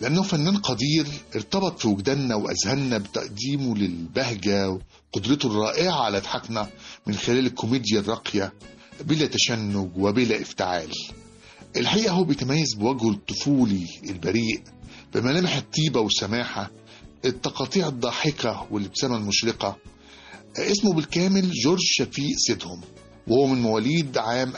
لأنه فنان قدير ارتبط في وجداننا وأذهاننا بتقديمه للبهجة وقدرته الرائعة على إضحاكنا من خلال الكوميديا الراقية بلا تشنج وبلا افتعال. الحقيقة هو بيتميز بوجهه الطفولي البريء، بملامح الطيبة والسماحة، التقاطيع الضاحكة والابتسامة المشرقة. اسمه بالكامل جورج شفيق سيدهم، وهو من مواليد عام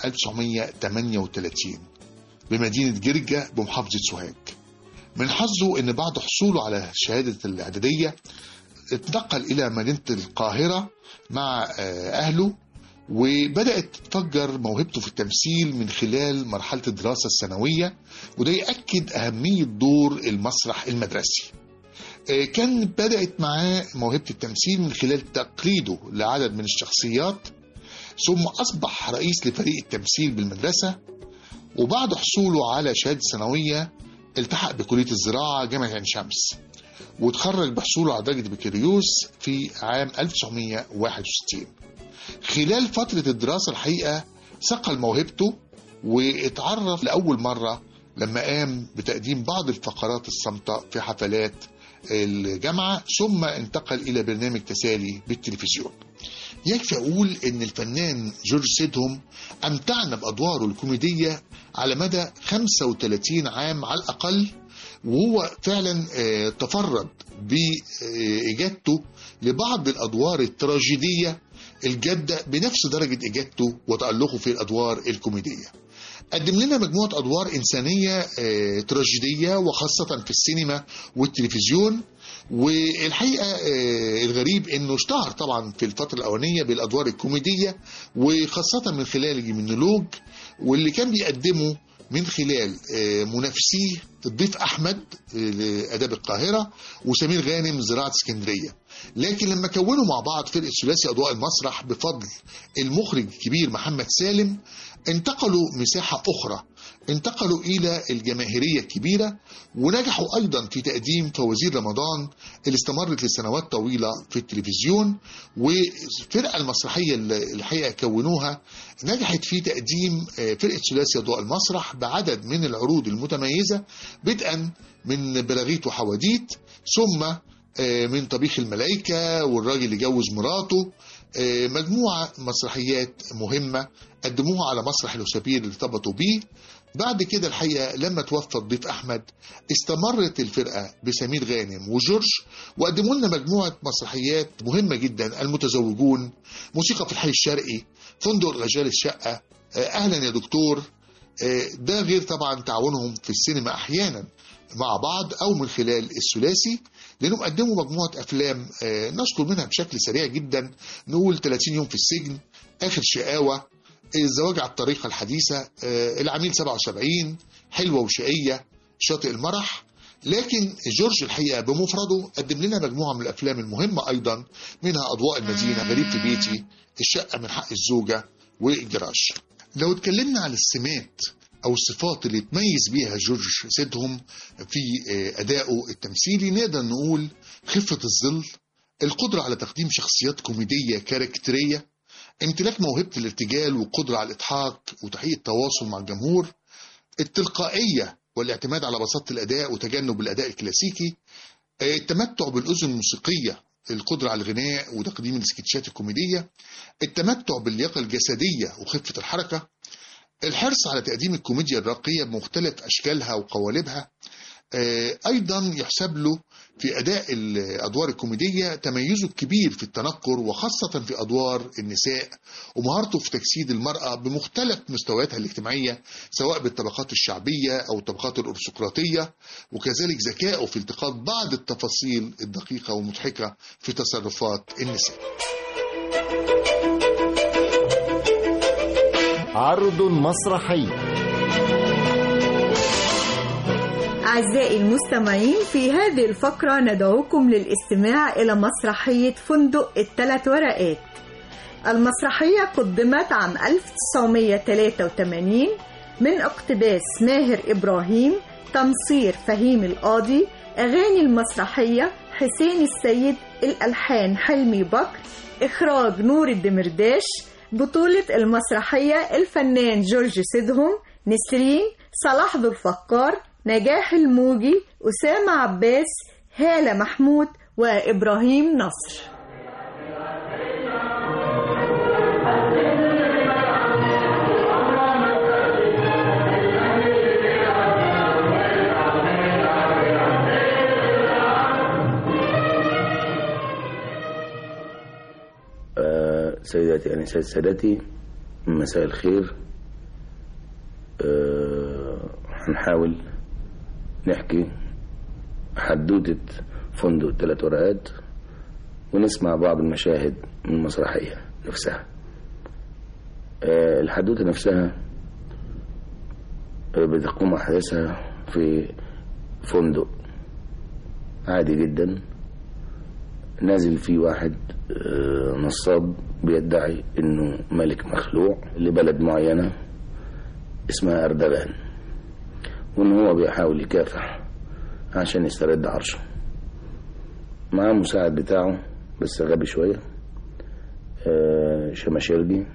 1938 بمدينة جرجة بمحافظة سوهاج. من حظه ان بعد حصوله على شهادة الاعدادية اتنقل الى مدينة القاهرة مع اهله، وبدأت تتفجر موهبته في التمثيل من خلال مرحلة الدراسة الثانوية، وده يأكد أهمية دور المسرح المدرسي. كان بدأت معاه موهبة التمثيل من خلال تقليده لعدد من الشخصيات، ثم أصبح رئيس لفريق التمثيل بالمدرسة. وبعد حصوله على شهادة ثانوية التحق بكلية الزراعة جامعة عين شمس، وتخرج بحصوله على درجة بكالوريوس في عام 1961. خلال فترة الدراسة الحقيقة صقل موهبته، واتعرف لأول مرة لما قام بتقديم بعض الفقرات الصامتة في حفلات الجامعة، ثم انتقل إلى برنامج تسالي بالتلفزيون. يكفي أقول إن الفنان جورج سيدهم أمتعنا بأدواره الكوميدية على مدى 35 عام على الأقل، وهو فعلا تفرد بإجادته لبعض الأدوار التراجيدية الجادة بنفس درجة إجادته وتألقه في الأدوار الكوميدية. قدم لنا مجموعة أدوار إنسانية تراجيدية، وخاصة في السينما والتلفزيون. والحقيقة الغريب أنه اشتهر طبعا في الفترة الأولانية بالأدوار الكوميدية، وخاصة من خلال المونولوج واللي كان بيقدمه من خلال منافسيه الضيف أحمد لآداب القاهرة وسمير غانم زراعة اسكندرية. لكن لما كونوا مع بعض فرقة ثلاثي أضواء المسرح بفضل المخرج الكبير محمد سالم، انتقلوا مساحة أخرى، انتقلوا إلى الجماهيرية الكبيرة، ونجحوا أيضا في تقديم فوازير رمضان اللي استمرت لسنوات طويلة في التلفزيون. والفرقة المسرحية اللي الحقيقة كونوها نجحت في تقديم فرقة ثلاثي أضواء المسرح بعدد من العروض المتميزة، بدءا من بلاغيت وحواديت، ثم من طبيخ الملائكة والراجل اللي جوز مراته. مجموعة مسرحيات مهمة قدموها على مسرح الوسابير اللي ارتبطوا بيه. بعد كده الحقيقة لما توفى الضيف أحمد استمرت الفرقة بسمير غانم وجورج، وقدموا لنا مجموعة مسرحيات مهمة جدا: المتزوجون، موسيقى في الحي الشرقي، فندق الرجال الشقة، أهلا يا دكتور. ده غير طبعا تعاونهم في السينما أحيانا مع بعض أو من خلال الثلاثي، لأنهم قدموا مجموعة أفلام نذكر منها بشكل سريع جدا. نقول 30 يوم في السجن، آخر شقاوة، الزواج على الطريقة الحديثة، العميل 77، حلوة وشقية، شاطئ المرح. لكن جورج الحقيقة بمفرده قدم لنا مجموعة من الأفلام المهمة أيضا، منها أضواء المدينة، غريب في بيتي، الشقة من حق الزوجة، والجراج. لو اتكلمنا على السمات أو الصفات اللي تميز بيها جورج سيدهم في أدائه التمثيلي، نقدر نقول خفة الظل، القدرة على تقديم شخصيات كوميدية كاركترية، امتلاك موهبة الارتجال والقدرة على الإضحاك وتحقيق التواصل مع الجمهور، التلقائية والاعتماد على بساطة الأداء وتجنب الأداء الكلاسيكي، التمتع بالأذن الموسيقية، القدرة على الغناء وتقديم السكتشات الكوميدية، التمتع باللياقة الجسدية وخفة الحركة، الحرص على تقديم الكوميديا الراقية بمختلف أشكالها وقوالبها. أيضا يحسب له في أداء الأدوار الكوميدية تميزه الكبير في التنكر، وخاصة في أدوار النساء، ومهارته في تجسيد المرأة بمختلف مستوياتها الاجتماعية سواء بالطبقات الشعبية أو الطبقات الأرستقراطية، وكذلك ذكائه في التقاط بعض التفاصيل الدقيقة والمضحكة في تصرفات النساء. عرض مسرحي. أعزائي المستمعين، في هذه الفقرة ندعوكم للاستماع إلى مسرحية فندق الثلاث ورقات. المسرحية قدمت عام 1983 من اقتباس ماهر إبراهيم، تمصير فهيم القاضي، أغاني المسرحية حسين السيد، الألحان حلمي بكر، إخراج نور الدمرداش. بطولة المسرحية الفنان جورج سيدهم، نسرين، صلاح ذو الفقار، نجاح الموجي، أسامة عباس، هالة محمود، وإبراهيم نصر. سيداتي أنسات سادتي، مساء الخير. هنحاول نحكي حدوتة فندق 3 ورقات ونسمع بعض المشاهد من المسرحية نفسها. الحدوتة نفسها بتقوم أحداثها في فندق عادي جدا، نازل فيه واحد نصاب بيدعي انه ملك مخلوع لبلد معينة اسمها أردغان، وان هو بيحاول يكافح عشان يسترد عرشه. معاه مساعد بتاعه بس غبي شوية، شماشرجي،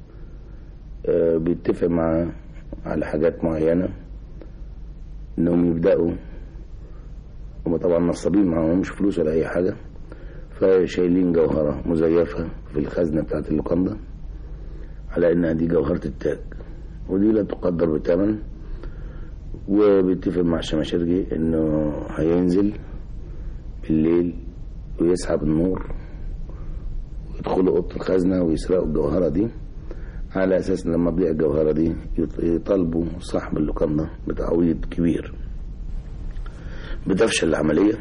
بيتفق معاه على حاجات معينة انهم يبدأوا. هم طبعا نصابين، معاهمش فلوس ولا اي حاجة، فشايلين جوهرة مزيفة في الخزنة بتاعت اللوكاندا على انها دي جوهرة التاج، ودي لا تقدر بثمن. وبيتفق مع الشماشرجي انه هينزل بالليل ويسحب النور ويدخلوا اوضه الخزنة ويسرقوا الجوهرة دي، على اساس لما تضيع الجوهرة دي يطالبوا صاحب اللوكاندا بتعويض كبير. بتفشل العملية،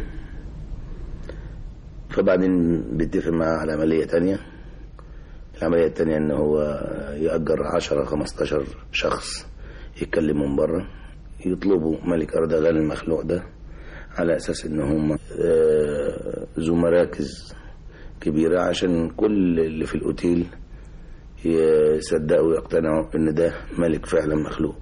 فبعدين بيتفق معاه على عملية تانية. العملية التانية ان هو يأجر 10-15 شخص يتكلموا من بره، يطلبوا ملك أردغان المخلوع ده على اساس ان هم ذو مراكز كبيرة، عشان كل اللي في الاوتيل يصدقوا ويقتنعوا ان ده ملك فعلا مخلوع.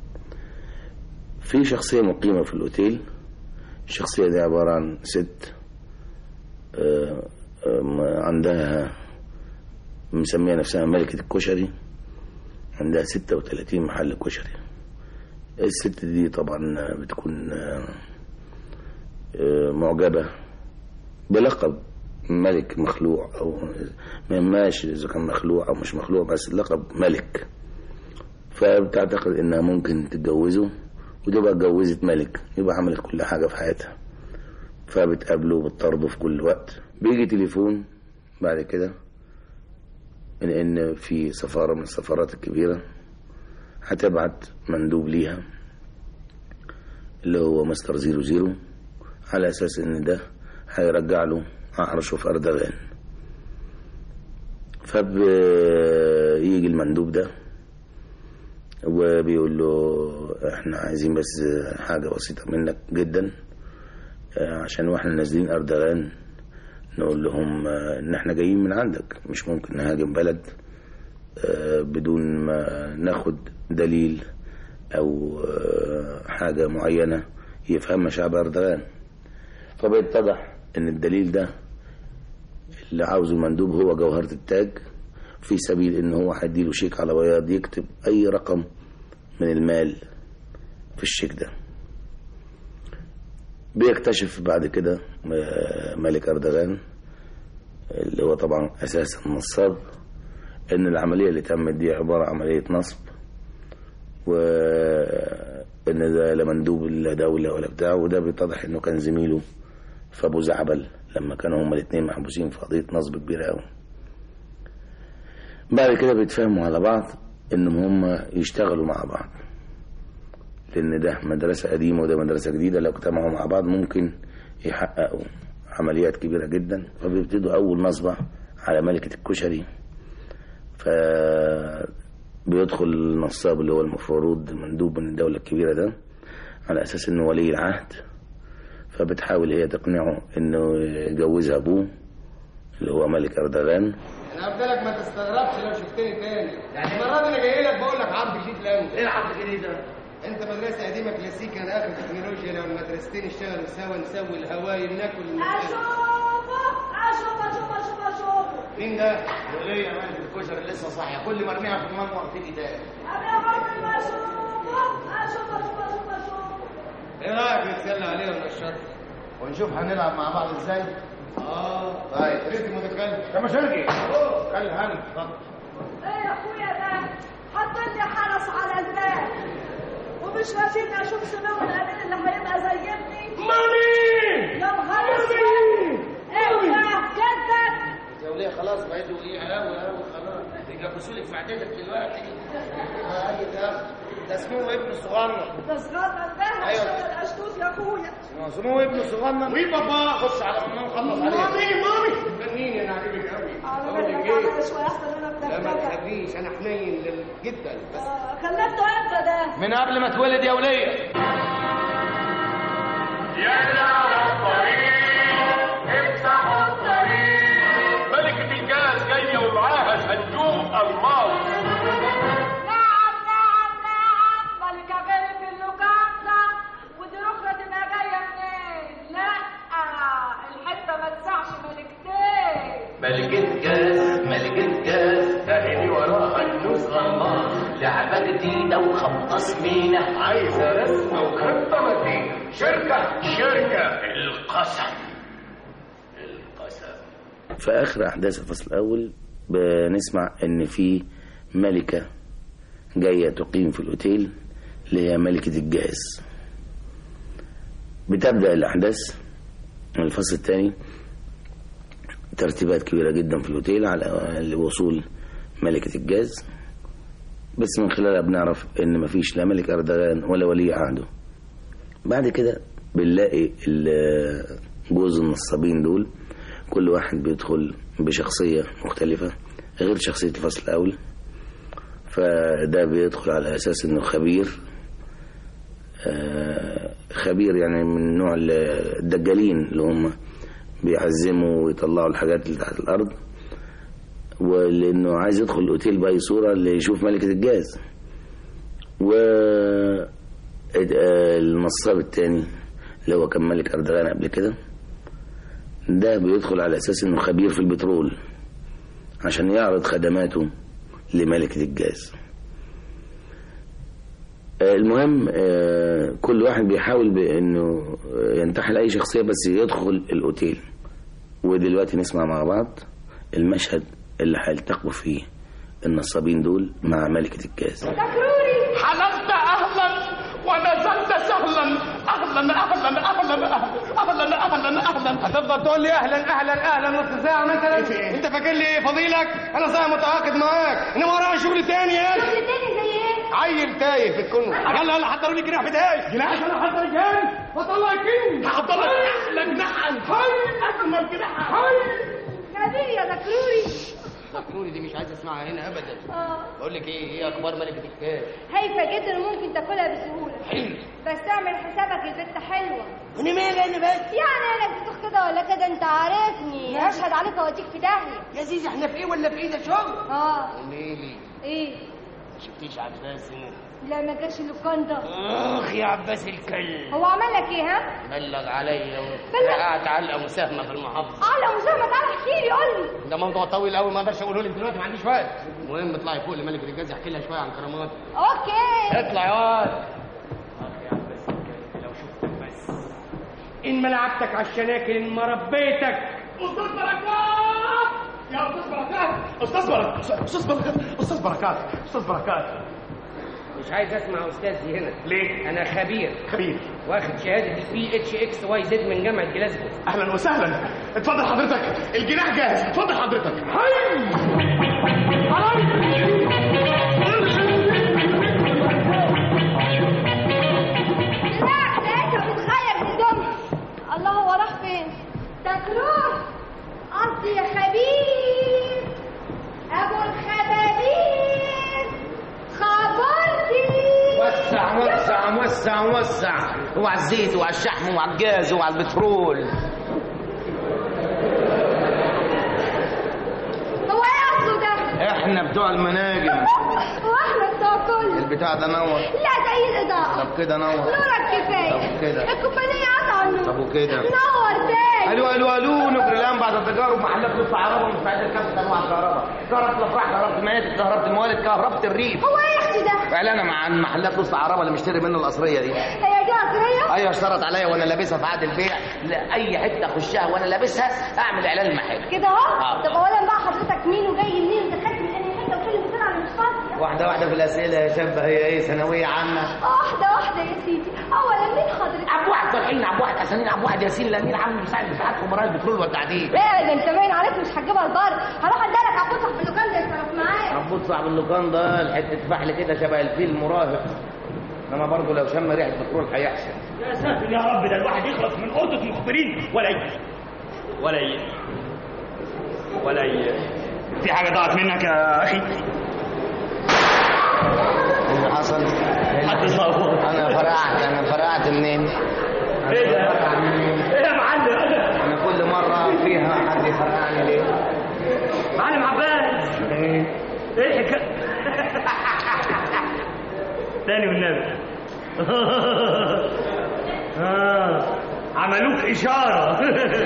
في شخصية مقيمة في الاوتيل، الشخصية دي عبارة عن ست عندها مسمية نفسها ملكة الكشري، عندها 36 محل كشري. الست دي طبعا بتكون معجبة بلقب ملك مخلوع، او ماشي اذا كان مخلوع او مش مخلوع، بس اللقب ملك. فبتعتقد انها ممكن تتجوزه، وتبقى اتجوزت ملك، يبقى عملت كل حاجة في حياتها. فبتقابله وبتطرده في كل وقت. بيجي تليفون بعد كده من ان في سفارة من السفارات الكبيرة هتبعت مندوب ليها اللي هو مستر 00، على اساس ان ده هيرجع له عرشه في أردغان. فبيجي المندوب ده وبيقول له احنا عايزين بس حاجة بسيطة منك جدا، عشان واحنا نازلين أردغان نقول لهم ان احنا جايين من عندك، مش ممكن نهاجم بلد بدون ما ناخد دليل او حاجة معينة يفهمها شعب أردغان. فبيتضح ان الدليل ده اللي عاوزه المندوب هو جوهرة التاج، في سبيل ان هو هيديله شيك على بياض يكتب اي رقم من المال في الشيك ده. بيكتشف بعد كده ملك أردغان اللي هو طبعا أساسا نصاب إن العملية اللي تمت دي عبارة عن عملية نصب، وإن ده لا مندوب لا دولة ولا بتاع. وده بيتضح إنه كان زميله في أبو زعبل لما كانوا هما الاتنين محبوسين في قضية نصب كبيرة أوي. بعد كده بيتفاهموا على بعض إنهم هما يشتغلوا مع بعض، لأن ده مدرسة قديمة وده مدرسة جديدة، لو اجتمعوا مع بعض ممكن يحققوا عمليات كبيرة جدا. فبيبتدوا أول نصبة على ملكة الكشري، فبيدخل النصاب اللي هو المفروض مندوب من الدولة الكبيرة ده على أساس إنه ولي العهد. فبتحاول هي تقنعه إنه يجوزها أبوه اللي هو ملك أردغان. أنا قلت لك ما تستغربش لو شفتني تاني، يعني المرة دي أنا جاي لك بقول لك عرض جديد لأنت. إيه العرض الجديد ده؟ انت مدرسه قديمه كلاسيكيه، انا اخر تكنولوجيا. لو المدرستين اشتغلوا سوا نسوي الهوايل ناكل اشوفه. مين ده؟ وليه يا مالك الكشري اللي لسه صاحيه، كل ما ارميها في المنور تيجي تاني. ابي اقول اشوفه. ايه رايك نتسلى عليه وننشطه ونشوف هنلعب مع بعض ازاي؟ طيب ريت متكلم كما شرقي خلي هاني اتفضل. ايه يا اخويا ده حط لي حرس على الباب ومش راشدني اشوف سمو الامين اللي هيبقى زي ابني. مامي يا نهار اسود ايه جدك يا وليه خلاص بقيتوا ايه قوي خلاص بيجبسوا لك في عدتك دلوقتي. ده اسمه ابن صغنن. ده صغنن ده أيوة. الاشتوت يا اخويا. اسمه ابن صغنن. وي بابا خش على ما نخلص عليه. مامي فنين انا عاجبك قوي. اقول لك ايه شويه احسن انا لا ما بتفكر. تخافيش انا حنين جدا بس خلفته امتى ده؟ من قبل ما اتولد يا وليه. يلا على الطريق افتحوا الطريق ملكة الجاز جاية ومعاها صندوق الماس. نعم ملكة جاية في اللوكاندا ودي ركرة تبقى جاية منين؟ لا الحتة ما تسعش ملكتين. ملكة جاز تهدي وراها النوز غمار. لعبة جديدة وخبطة سمينة عايزة رسمة وخطة متينة. شركة القسم. في آخر أحداث الفصل الأول بنسمع إن في ملكة جاية تقيم في الأوتيل اللي هي ملكة الجاز. بتبدأ الأحداث من الفصل الثاني ترتيبات كبيرة جدا في الأوتيل على وصول ملكة الجاز، بس من خلالها بنعرف إن مفيش لا ملك أردغان ولا ولي عهده. بعد كده بنلاقي جوز النصابين دول كل واحد بيدخل بشخصية مختلفة غير شخصية الفصل الأول. فده بيدخل على أساس إنه خبير يعني من نوع الدجالين اللي هم بيعزموا ويطلعوا الحاجات اللي تحت الأرض، ولأنه عايز يدخل الأوتيل بأي صورة اللي يشوف ملكة الجاز. والنصاب التاني اللي هو كان ملك أردغان قبل كده ده بيدخل على أساس إنه خبير في البترول عشان يعرض خدماته لملكة الجاز. المهم كل واحد بيحاول بأنه ينتحل أي شخصية بس يدخل الأوتيل. ودلوقتي نسمع مع بعض المشهد اللي هيلتقوا فيه النصابين دول مع ملكة الجاز. تكروري حللت أهلا ونزلت سهلا. أهلا هتفضل تقول لي اهلا نص ساعه مثلا؟ انت فاكر لي ايه فضيلك؟ انا صايع متعاقد معاك انما ورايا شغل تاني يا اخي. شغل تاني زي ايه؟ عيل تايه في الكون. يلا حضروا لي جناح بدايه. جناح أنا حضر جان وطلع كني هحضر لك أحلى جناح أجمل جناح خبير يا تكروري. تكروري دي مش عايز اسمعها هنا ابدا. بقول لك ايه اخبار ملكة الجاز؟ هايفة جدا وممكن تاكلها بسهولة. حلو بس اعمل حسابك البت حلوة. انا مالي انا بس يعني انا بتروح كده ولا كده انت عارفني اشهد عليك اوديك في داهية. يا زيزي احنا في ايه ولا في ايه ده شغل؟ ليه ايه؟ شفتيش عباس هنا؟ لا ما جاش اللوكاندا. اخ يا عباس الكلب هو عمل لك ايه ها؟ بلغ عليا بلغ؟ قاعد علقه مساهمه في المحافظه. لو مساهمة تعالى احكي لي قول لي. ده موضوع طويل قوي ما اقدرش اقوله لك دلوقتي ما عنديش وقت. المهم اطلعي فوق لملكة الجاز احكي لها شويه عن كراماتي. اوكي اطلع يا واد. اخ يا عباس الكلب لو شفتك بس ان ما لعبتك على الشناكل ان ما ربيتك. أستاذ بركات يا أستاذ بركات أستاذ بركات مش عايز اسمع استاذي هنا. ليه؟ انا خبير واخد شهاده PhD من جامعه جلاسكو. أهلا وسهلا. اتفضل حضرتك الجناح جاهز. اتفضل حضرتك. لا لقيتها بتغير هدومها. الله هو راح فين؟ تكرور قصدي يا خبير ابو الخبابير خبرتي. وسع وعلى الزيت وعلى الشحم وعلى الجاز وعلى البترول. هو ايه اصله ده؟ احنا بتوع المناجم. واحنا بتوع كل البتاع ده نور. لا زي الاضاءه. طب كده نور. نورك كفايه. طب كده. الكوبايه قطعوا نورني. طب وكده نور تاني. الو نجري الان بعد التجارب محلات نص عربه ومستعده لكافه انواع الكهرباء. كهرباء الافراح، كهرباء المنازل، كهرباء الموالد، كهرباء الريف. هو ايه يا اختي ده؟ اعلان عن محلات نص عربه اللي مشتري منه القصريه دي. هي دي قصريه؟ ايوه اشترط عليا وانا لابسها في عقد البيع لاي حته اخشها وانا لابسها اعمل اعلان المحل كده اهو. طب اولا بقى حضرتك مين وجاي منين ودخلت من انهي حته وكل بسرعه انا مش فاضيه. واحده في الاسئله يا شابه. هي ايه ثانويه عامه؟ واحده يا سيدي. اولا مين حضرتك؟ عبد واحد صالحين، عبد واحد حسنين، عبد واحد ياسين الامين العام المساعد بتاعت خبراء البترول والتعدين. لا ده انت باين عليك مش هتجيبها البر. هروح ادالك عبود صاحب اللوكان ده يتصرف معايا. عبود صاحب اللوكان ده الحته فحل كده شبه الفيل المراهق، انما برضه لو شم ريحه بترول هيحشر. يا ساتر يا رب، ده الواحد يخلص من اوضه مخبرين ولا في حاجه ضاعت منك يا اخي؟ اللي حصل حد صوت. انا فرقعت منين؟ ايه ده؟ ايه يا معلم؟ انا كل مره فيها حد يفرقعني ليه؟ معلم عباس ايه الحكايه؟ تاني والنبي. عملوك اشاره.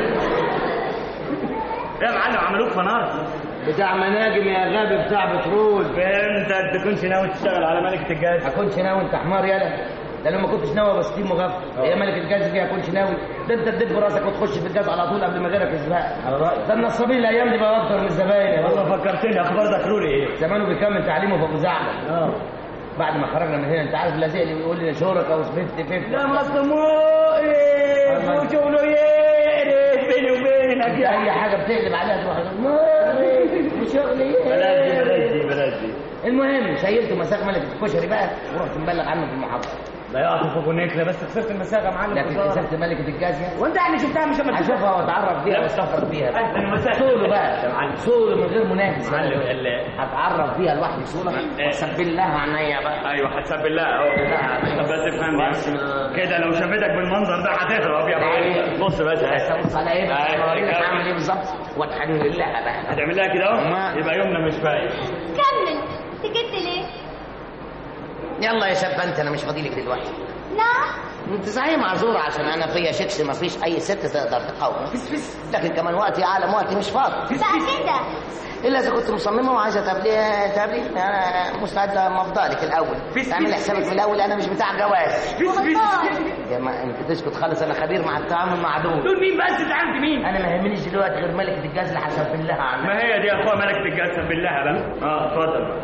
يا معلم عملوك فنار بتاع مناجم يا غبي، بتاع بترول. فهمت. تكونش ناوي تشتغل على ملكة الجاز؟ اكونش ناوي؟ انت حمار يالا. ده لما كنتش ناوي بشتيم مغفل. هي ملكة الجاز دي اكونش ناوي؟ ده انت تدب راسك وتخش في الجاز على طول قبل ما غيرك يسبقك. على رايك. ده النصابين الايام دي بقى اكتر من الزباين. والله فكرتني. اخبار دخلولي ايه؟ زمانه بيكمل تعليمه في ابو زعبل. بعد ما خرجنا من هنا انت عارف اللازق اللي بيقول لي شورك او سبيفتي لا مصموئي وشغله يقرف بيني وبينك. اي حاجه بتقلب عليها تروح وشغلي. بلاش دي. المهم شيلت مساق ملك الكشري بقى ورحت مبلغ عنه في المحافظه. لا يعطي فوق نكله بس خسرت المساغه يا معلم. لكن كسبت ملكه الجاز يعني. وانت يعني شفتها مش لما اشوفها واتعرف بيها واستفرد بيها. سولو بقى سولو من غير منافس. هتعرف بيها لوحدي سولو واسبل لها عينيا بقى. ايوه هتسبل لها اهو. بس افهمني كده لو شافتك بالمنظر ده هتهرب يا معلم. بص بس بص على ايه بقى؟ هعمل ايه بالظبط؟ واتحنن لها بقى. هتعمل لها كده اهو يبقى يومنا مش باين. كمل. سكت ليه؟ يلا يا شاب انت انا مش فاضي لك دلوقتي. لا انت صحيح معذوره عشان انا فيا شكل ما فيش اي ست تقدر تقاوم. لكن كمان وقتي عالم وقتي مش فاضي. بقى كده الا اذا كنت مصممه وعايزه تقابلي انا مستعده مفضلك الاول. اعمل حسابك من الاول انا مش بتاع جواز. يا ما انت تسكت خالص. انا خبير مع التعامل مع دول. دول مين بس؟ تعرف مين؟ انا ما يهمنيش دلوقتي غير ملكه الجاز اللي هسبل لها عنها. ما هي دي يا اخويا ملكه الجاز سبل لها بقى. اتفضل بقى.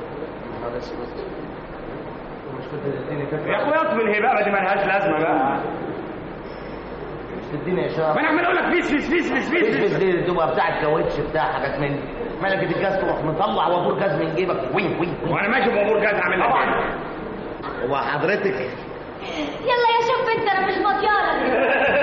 يا اخويا اطفي الهبابه دي مالهاش لازمه بقى. مش تديني اشاره. ما انا عمال اقول لك فيس دي تبقى بتاع الكاوتش بتاع حاجات من ملكه الجاز تروح مطلع وابور جاز من جيبك. وين وانا ماشي بابور جاز عامل لك ايه؟ هو حضرتك يلا يا شوف انت انا مش فاضيالك.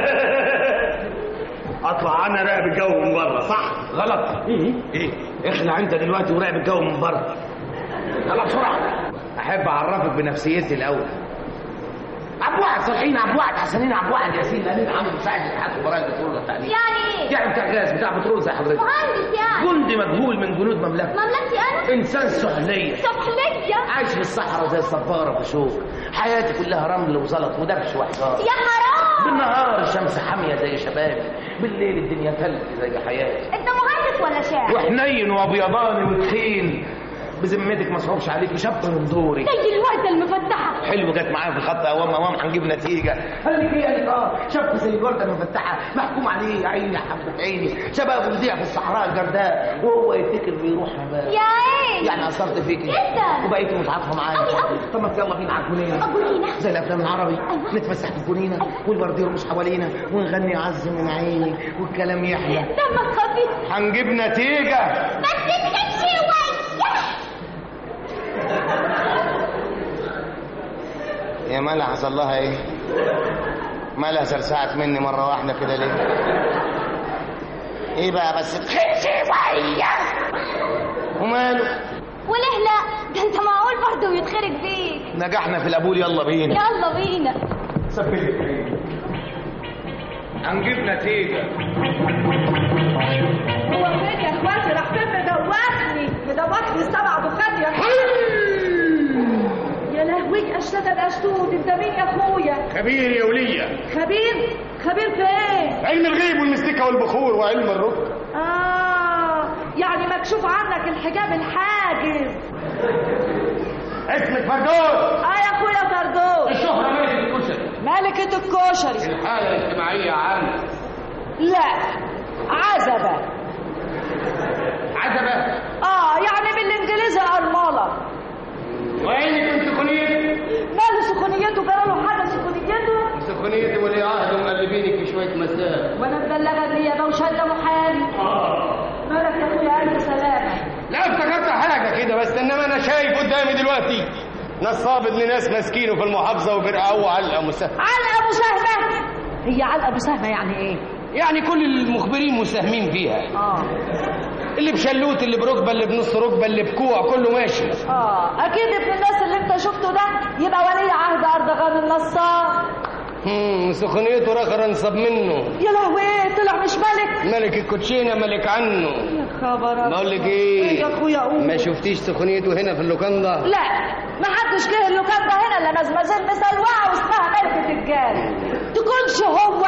اطلع انا راقب الجو من بره صح؟ غلط. ايه اخلع انت دلوقتي وراقب الجو من بره. يلا بسرعه. احب اعرفك بنفسيتي الاول. عبد واحد صالحين، عبد واحد حسنين، عبد واحد ياسين الامين عامل مساعد لاتحاد خبراء البترول والتعدين. يعني ايه؟ يعني بتاع جاز بتاع بترول زي حضرتك. مهندس يعني؟ جندي مجهول من جنود مملكه. مملكتي انا؟ انسان سحليه. عايش في الصحراء زي الصفاره في شوك. حياتي كلها رمل وزلط ودبش واحتار. يا حرام. بالنهار الشمس حاميه زي شبابي، بالليل الدنيا تلج زي حياتي. انت مهندس ولا شاعر؟ وحنين وابيضاني وتخين. بذمتك ما صعبش عليك شط من دوري. زي الوقت المفتحه. حلو جت معايا في الخط اوام هنجيب نتيجه. قال لك ايه؟ قال لك شاب زي الورده المفتحه محكوم عليه يا عيني يا حبه عيني. شباب بيضيع في الصحراء الجرداء وهو يتكل بيروح هباء. يا عيني يعني اثرت فيكي جدا وبقيتي متعاطفه معايا. طب ما يلا بينا على الجنينه زي الافلام العربي. نتفسح في الجنينه والورد يرمش حوالينا ونغني عز من عيني والكلام يحلى. دمك خفيف. هنجيب نتيجه. بس تخف شويه. يا مالها حصل لها ايه؟ مالها سرسعت مني مره واحده كده ليه؟ ايه بقى بس تخف شويه. وماله؟ وليه لا؟ ده انت معقول برضه يتخرج بيك. نجحنا في القبول. يلا بينا يلا بينا. سبلت هنجيب نتيجه. هو فين يا اخواتي؟ راح فين؟ مدوخني 7 دخات يا لهوي لهويك اشتغل اشتوت. انت مين يا اخويا؟ خبير يا ولية. خبير؟ خبير في ايه؟ علم الغيب والمستيكة والبخور وعلم الركب. يعني مكشوف عنك الحجاب الحاجز. اسمك فردوس. يا اخويا فردوس. الشهرة ملكة الكشري. ملكة الكشري. الحالة الاجتماعية عامة. لا، عزبة. عزبة؟ يعني بالانجليزي أرملة. وين كنت سخونية؟ ماله سخونيته؟ جراله حاجة سخونيته؟ سخونيتي ولي عهد ومقلبينك في شوية مسائل. وانا مبلغة النيابة وشادة محامي. مالك يا اخويا؟ ألف سلامة. لا افتكرت حاجة كده بس، انما انا شايف قدامي دلوقتي نصاب ابن ناس ماسكينه في المحافظة وبرقعوه علقة مساهمة. علقة مساهمة؟ هي علقة مساهمة يعني ايه؟ يعني كل المخبرين مساهمين فيها. اللي بشلوت، اللي بركبة، اللي بنص ركبة، اللي بكوع، كله ماشي. اكيد ابن الناس اللي انت شفته ده يبقى ولي عهد اردغان النصاب. سخونيته رخر انصب منه. يا لهوي، طلع مش ملك. ملك الكوتشينه ملك عنه. يا خبر. بقول لك ايه يا اخويا قول. ما شفتيش سخونيته هنا في اللوكاندا؟ لا، ما حدش جه اللوكاندا هنا الا مزمزين مسلوعه واسمها ملكه الجاري. تكونش هو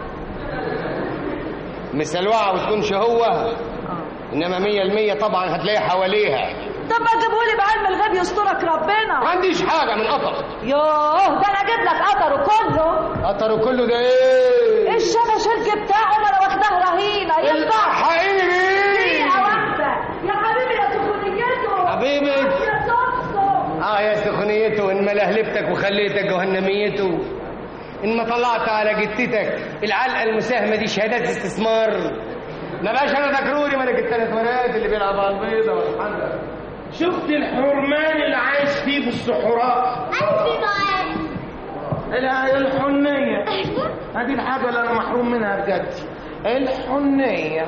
مسلوعه وتكونش هو. انما 100% طبعا هتلاقي حواليها. طب ما تجيبهولي بعلم الغيب يسترك ربنا. ما عنديش حاجه من قطر. يوه، ده انا اجيب لك قطره كله. قطره كله ده ايه؟ الشبشرك بتاعه ما انا واخداه رهينه. ينفع حقيقي دقيقه واحده يا حبيبي يا سخونيته. حبيبك يا صوصو. يا سخونيته، ان ما لهلبتك وخليتك جهنميته، ان ما طلعت على جتتك العلقه المساهمه دي شهادات استثمار. ما بقاش انا ذكروني ملك الثلاث ورقات اللي بيلعب على البيضه والحمراء. شفت الحرمان اللي عايش فيه في الصحراء؟ ألف دعاء. الحنيه. هذه الحاجه اللي انا محروم منها بجد. الحنيه.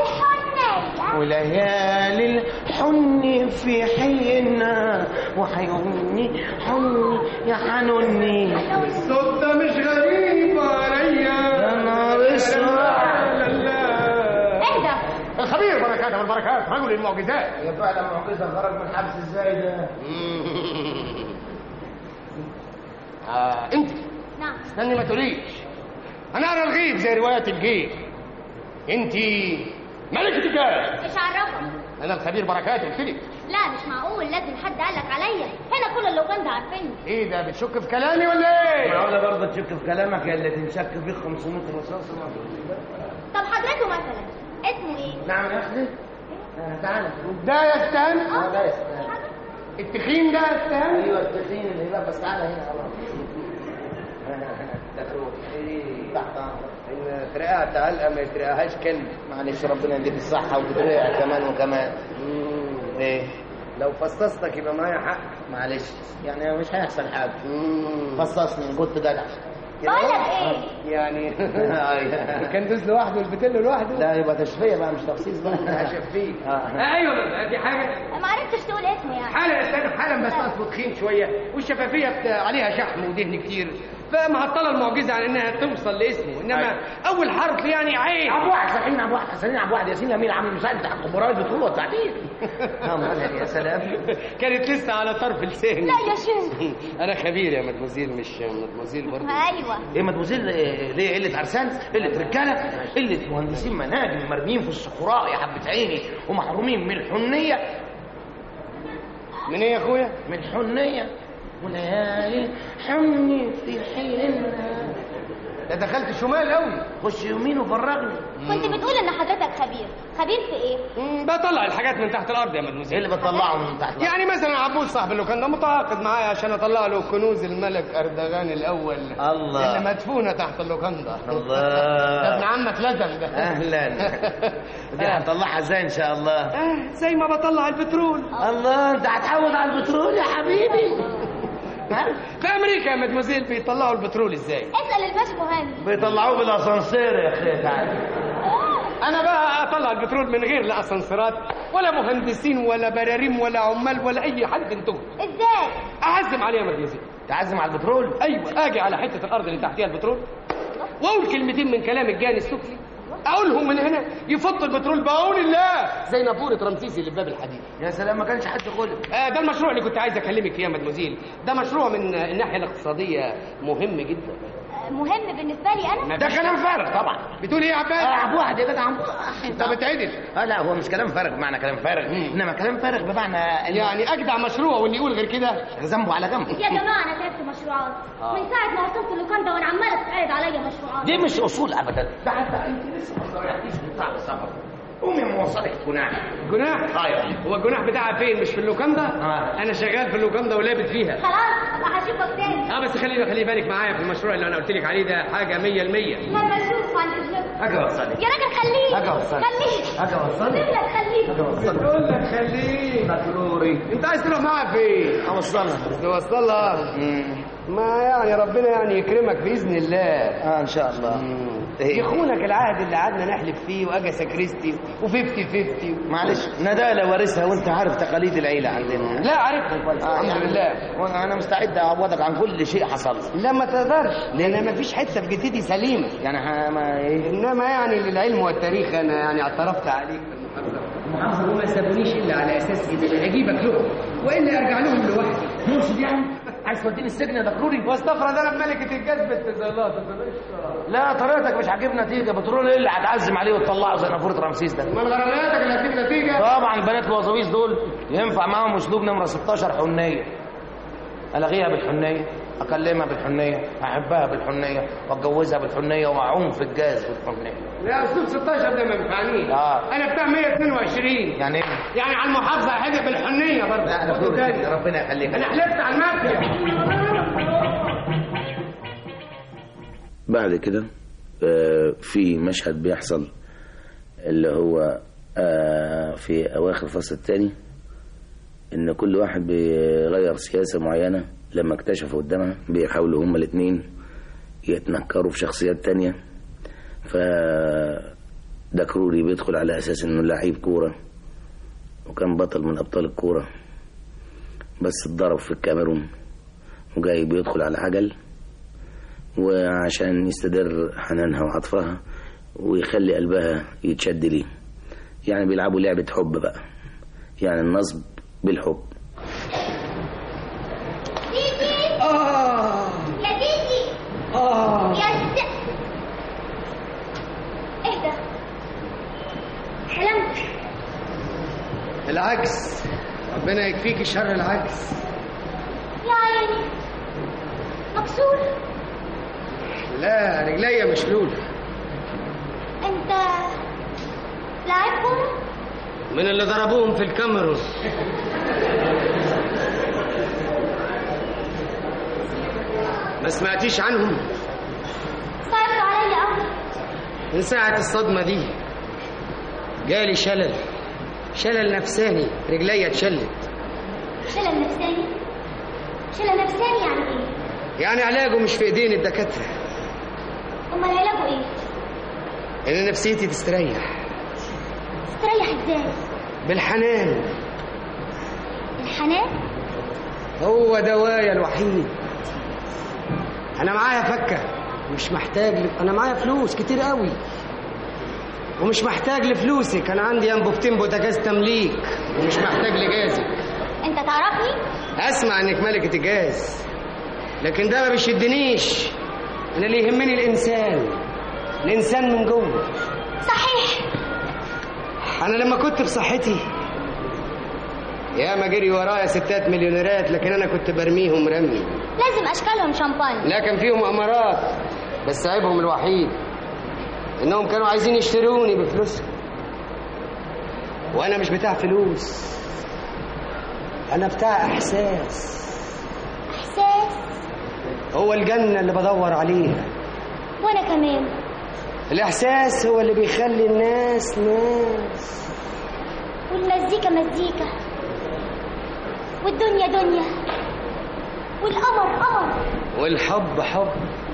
وليالي الحن في حينا وحيوني حني يا حنوني. الصوت ده مش غريب عليا. يا نهار اسود. الخبير بركاته والبركات رجل المعجزات. يا فعلا معجزه، خرج من الحبس ازاي ده؟ انت نعم. استني ما تقوليش، انا ارى الغيب زي روايات الجيب. انت ملكة الجيب. ايش عرفك؟ انا الخبير بركات قلت لك. لا مش معقول، لازم حد قالك عليا. هنا كل اللوكاندا عارفيني. ايه ده، بتشك في كلامي ولا ايه؟ معقوله برضه تشك في كلامك يا اللي تنشك فيه 500 رصاصه؟ طب حضرته مثلا اسمه ايه؟ نعم يا اخي. تعالى. ده يا ستان. ده يا ستان. التخين ده يا ستان. ايوه التخين اللي هنا، بس تعالى هنا خلاص. تخروج ايه تحت ان ترقعت علقه ما يترقعهاش كلب. معلش ربنا يديك الصحه وتترقع كمان وكمان. ايه لو فصصتك يبقى معايا حق. معلش يعني مش هيحصل حاجه. فصصني كنت جدع. بقول لك ايه يعني كان دوس لوحده والبتلو لوحده. لا يبقى تشفيه بقى مش تخصيص بقى. هشفيه. ايوه دي حاجه ما عرفتش تقول اسمه يعني. حاله استنى حالا بس اصله تخين شويه والشفافيه عليها شحم ودهن كتير، فمعطله المعجزه عن انها توصل لاسمه. انما اول حرف يعني عين. ابو واحد سليم، ابو واحد سليم، ابو واحد ياسين امين عامل مساعد بتاع الخبراء البترول والتعديل. يا سلام. كانت لسه على طرف لساني. لا يا شيخ انا خبير يا مدموزيل، مش مدموزيل برضه. ايوه. ايه مدموزيل؟ ليه قله عرسان؟ قله رجاله؟ قله مهندسين مناجم مرميين في الصحراء يا حبه عيني ومحرومين من الحنيه. من ايه يا اخويا؟ من الحنيه. وليالي حني في حيننا. ده دخلت شمال قوي. خش يمين وفرغني. كنت بتقول ان حضرتك خبير. خبير في ايه؟ بطلع الحاجات من تحت الارض يا مدموزيل. ايه اللي بطلعه من تحت الارض؟ يعني مثلا عبود صاحب اللوكان ده متعاقد معايا عشان اطلع له كنوز الملك اردغان الاول. الله. اللي مدفونه تحت اللوكان ده. الله. ده ابن عمك لازم ده. اهلا. دي هنطلعها ازاي ان شاء الله؟ زي ما بطلع البترول. الله، انت هتحود على البترول يا حبيبي. في امريكا يا مدموزيل بيطلعوا البترول ازاي؟ اسال الباشا مهندس. بيطلعوه بالاسانسير يا اخي. تعالى. انا بقى اطلع البترول من غير لا اسانسيرات ولا مهندسين ولا براريم ولا عمال ولا اي حد انتم. ازاي؟ اعزم عليه يا مدموزيل. تعزم على البترول؟ ايوه، اجي على حته الارض اللي تحتيها البترول واقول كلمتين من كلام الجاني السفلي اقولهم من هنا يفض البترول بعون الله زي نافوره رمسيس اللي في باب الحديد. يا سلام، ما كانش حد يقول. ده المشروع اللي كنت عايز اكلمك فيه يا مدموزيل. ده مشروع من الناحيه الاقتصاديه مهم جدا. مهم بالنسبه لي انا؟ ده كلام فارغ طبعا. بتقول ايه يا عباد؟ عب واحد يا جدع، عب واحد. طب اتعدل. لا هو مش كلام فارغ بمعنى كلام فارغ، انما كلام فارغ بمعنى يعني اجدع مشروع، واللي يقول غير كده ذنبه على جنبه. يا جماعه انا تعبت مشروعات من ساعه ما وصلت اللوكاندا وانا عماله تتعرض عليا مشروعات. دي مش اصول ابدا، ده حتى انت لسه ما صرحتيش بتاع السفر. قومي موصلك جناح. جناح؟ ايوه. هو الجناح بتاعها فين؟ مش في اللوكاندا؟ انا شغال في اللوكاندا ولابت فيها. خلاص ابقى هشوفك تاني. بس خلي بالك معايا في المشروع اللي انا قلت لك عليه ده، حاجه 100%. لما اشوف عند اذنك. اجي اوصلك يا راجل خليك. اجي اوصلك. خليك. اجي اوصلك. خليك. اجي اوصلك. بقول لك خليك. ضروري. انت عايز تروح معاها فين؟ اوصلها. توصلها؟ ما يعني ربنا يعني يكرمك باذن الله. ان شاء الله. يخونك العهد اللي قعدنا نحلف فيه واجاسا كريستي و50-50. معلش ندالة وارثها، وانت عارف تقاليد العيله عندنا. لا عارفها كويس الحمد لله. وانا مستعد اعوضك عن كل شيء حصل. لا ما تقدرش، لان ما فيش حته في جدتي سليمه. يعني ما ايه؟ انما يعني للعلم والتاريخ انا يعني اعترفت عليك في المحافظه وما سابونيش الا على اساس ان انا اجيبك لهم والا ارجع لهم لوحدي. مقصد يعني عايز توديني السجن يا ضروري؟ واستفرد انا بملكه الجذب اتصالات. لا طريقتك مش عاجبنا نتيجه. بترول ايه اللي هتعزم عليه وتطلعه زي نافوره رمسيس ده؟ امال غراماتك اللي هتجيب نتيجه؟ طبعا البنات الوظاويس دول ينفع معاهم اسلوب نمره 16 حنيه. الغيها بالحنيه، اكلمها بالحنيه، احبها بالحنيه، واتجوزها بالحنيه، واعوم في الجاز بالحنيه. لا اسلوب 16 ده ما بينفعنيش. انا بتاع 122. يعني ايه؟ يعني على المحافظه احب بالحنيه برضه. لا ربنا يخليك. انا حلفت على المبدا. بعد كده في مشهد بيحصل اللي هو في اواخر الفصل الثاني، ان كل واحد بيغير سياسة معينة. لما اكتشفوا قدامها بيحاولوا هما الاثنين يتنكروا في شخصيات تانية. فدكروري بيدخل على اساس انه لعيب كورة وكان بطل من ابطال الكورة، بس اتضرب في الكاميرون وجاي بيدخل على عجل، وعشان يستدر حنانها وعطفها ويخلي قلبها يتشد ليه. يعني بيلعبوا لعبة حب بقى، يعني النصب بالحب. ديدي. يا ديدي. يا اهدى. حلمت. العجز، ربنا يكفيكي شر العجز. يا عيني مكسور. لا رجليا مشلولة. انت لاعب كورة؟ من اللي ضربوهم في الكاميرون. ما سمعتيش عنهم؟ صعبت عليا قوي. من ساعة الصدمة دي جالي شلل نفساني، رجليا اتشلت. شلل نفساني؟ شلل نفساني يعني ايه؟ يعني علاجه مش في ايدين الدكاترة. امال علاجه ايه؟ ان نفسيتي تستريح. تستريح ازاي؟ بالحنان. الحنان؟ هو دوايا الوحيد. انا معايا فكة، مش محتاج انا معايا فلوس كتير قوي ومش محتاج لفلوسك. انا عندي انبوبتين بوتاجاز تمليك ومش محتاج لجازك. انت تعرفني؟ اسمع انك ملكة الجاز، لكن ده ما بيشدنيش. انا اللي يهمني الانسان من جوه. صحيح. انا لما كنت بصحتي يا ما جري ورايا ستات مليونيرات، لكن انا كنت برميهم رمي. لازم اشكالهم شامباني. لا كان فيهم امارات، بس عيبهم الوحيد انهم كانوا عايزين يشتروني بفلوسهم، وانا مش بتاع فلوس، انا بتاع احساس. هو الجنة اللي بدور عليها. وانا كمان. الاحساس هو اللي بيخلي الناس ناس، والمزيكا مزيكا، والدنيا دنيا، والقمر قمر، والحب حب.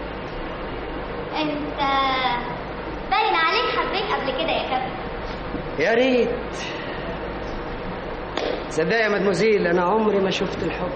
انت باين عليك حبيت قبل كده يا كابتن. يا ريت. صدق يا مدموزيل انا عمري ما شفت الحب.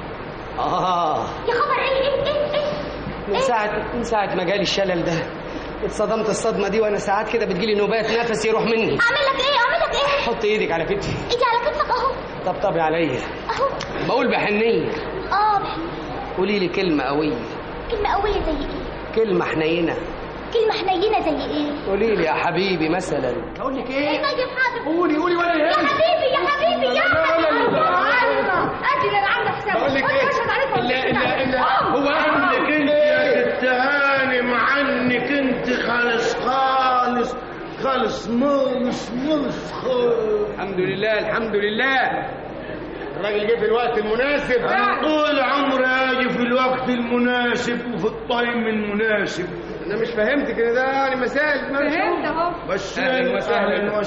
يا خبر ايه من ساعة ما جالي الشلل ده اتصدمت الصدمه دي، وانا ساعات كده بتجيلي نوبات نفس يروح مني. اعمل لك ايه؟ حط ايدك على كتفي. ايدي على كتفك اهو. طبطبي عليا اهو. بقول بحنيه. بحنيه. قولي لي كلمه قويه. كلمه قويه زي ايه؟ كلمه حنينه. كلمه حنينه زي ايه؟ قولي لي يا حبيبي مثلا. اقول لك ايه ايه؟ طيب حاضر. قولي ولا ايه؟ يا حبيبي يا حبيبي يا حبيبي. ادي اللي انا عامله حساب. بقول لك ايه؟ لا هو عنك انت يا ست هانم، عنك انت خالص خالص خالص مالص خالص. الحمد لله الحمد لله، الراجل جه في الوقت المناسب. انا طول عمري اجي في الوقت المناسب وفي الطيم المناسب. انا مش فهمت كده، ده يعني مسائل. فهمت اهو. بس اهلا وسهلا.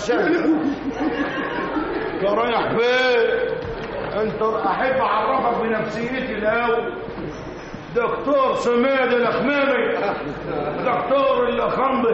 انت رايح فين؟ انت احب اعرفك بنفسيتي الاول. دكتور سماد الأخمامي، دكتور الأخمبي.